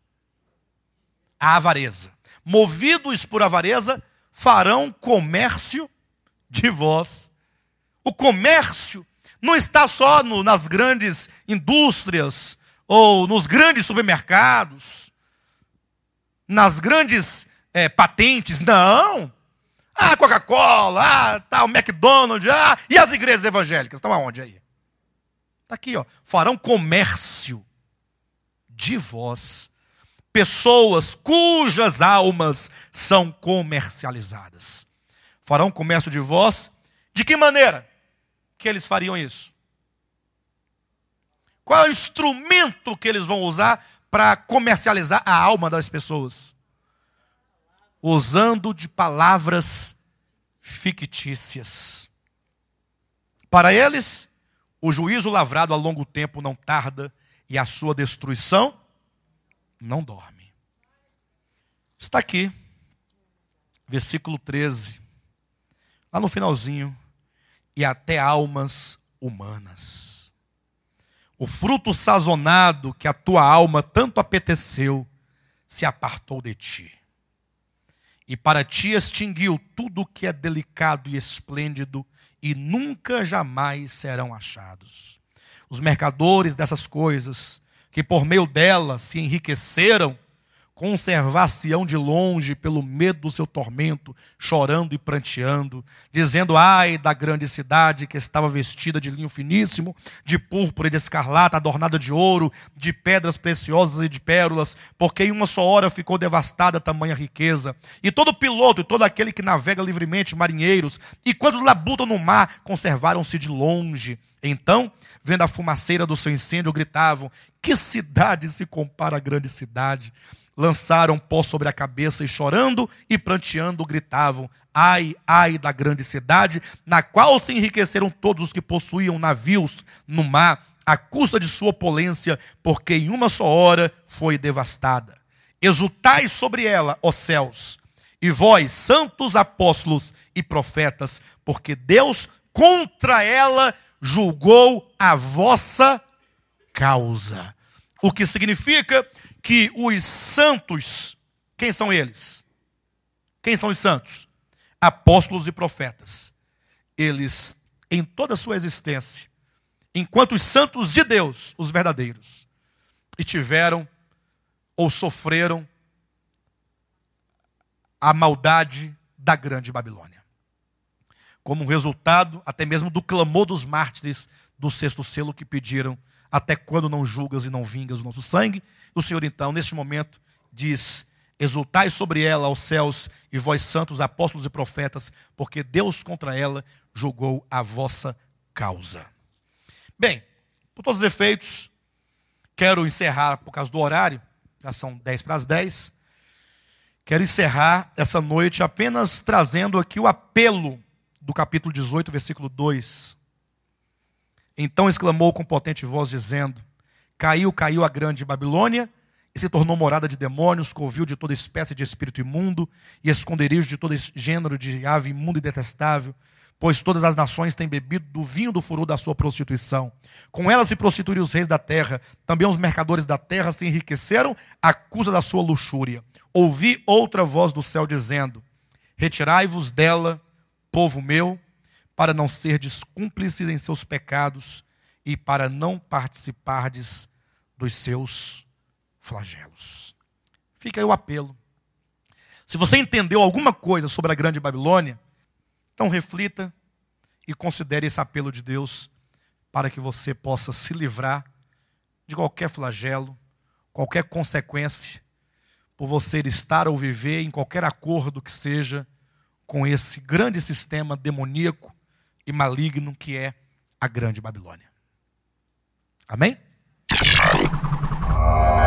A avareza. Movidos por avareza, farão comércio de vós. O comércio não está só nas grandes indústrias, ou nos grandes supermercados, nas grandes patentes, não. Coca-Cola, o McDonald's, e as igrejas evangélicas, estão aonde aí? Está aqui, farão comércio de vós, pessoas cujas almas são comercializadas. Farão comércio de vós, de que maneira que eles fariam isso? Qual é o instrumento que eles vão usar para comercializar a alma das pessoas? Usando de palavras fictícias. Para eles, o juízo lavrado a longo tempo não tarda e a sua destruição não dorme. Está aqui, versículo 13, lá no finalzinho, e até almas humanas. O fruto sazonado que a tua alma tanto apeteceu se apartou de ti. E para ti extinguiu tudo o que é delicado e esplêndido e nunca jamais serão achados. Os mercadores dessas coisas, que por meio delas se enriqueceram conservar-se-ão de longe pelo medo do seu tormento, chorando e pranteando, dizendo: ai da grande cidade que estava vestida de linho finíssimo, de púrpura e de escarlata, adornada de ouro, de pedras preciosas e de pérolas, porque em uma só hora ficou devastada tamanha riqueza. E todo piloto e todo aquele que navega livremente, marinheiros, e quantos labutam no mar, conservaram-se de longe. Então, vendo a fumaceira do seu incêndio, gritavam: que cidade se compara à grande cidade? Lançaram pó sobre a cabeça e chorando e pranteando gritavam: ai, ai da grande cidade, na qual se enriqueceram todos os que possuíam navios no mar, à custa de sua opulência, porque em uma só hora foi devastada. Exultai sobre ela, ó céus, e vós, santos apóstolos e profetas, porque Deus contra ela julgou a vossa causa. O que significa que os santos, quem são eles? Quem são os santos? Apóstolos e profetas. Eles, em toda a sua existência, enquanto os santos de Deus, os verdadeiros, e tiveram ou sofreram a maldade da grande Babilônia. Como um resultado, até mesmo do clamor dos mártires do sexto selo que pediram: até quando não julgas e não vingas o nosso sangue? O Senhor então, neste momento, diz: exultai sobre ela, aos céus, e vós santos, apóstolos e profetas, porque Deus contra ela julgou a vossa causa. Bem, por todos os efeitos, quero encerrar, por causa do horário, já são 10:10, quero encerrar essa noite apenas trazendo aqui o apelo do capítulo 18, versículo 2. Então exclamou com potente voz, dizendo: caiu, caiu a grande Babilônia, e se tornou morada de demônios, covil de toda espécie de espírito imundo, e esconderijo de todo gênero de ave imunda e detestável, pois todas as nações têm bebido do vinho do furor da sua prostituição. Com ela se prostituíram os reis da terra, também os mercadores da terra se enriqueceram à custa da sua luxúria. Ouvi outra voz do céu dizendo: retirai-vos dela, povo meu, para não serdes cúmplices em seus pecados e para não participardes dos seus flagelos. Fica aí o apelo. Se você entendeu alguma coisa sobre a grande Babilônia, então reflita e considere esse apelo de Deus para que você possa se livrar de qualquer flagelo, qualquer consequência, por você estar ou viver em qualquer acordo que seja com esse grande sistema demoníaco e maligno que é a grande Babilônia. Amém?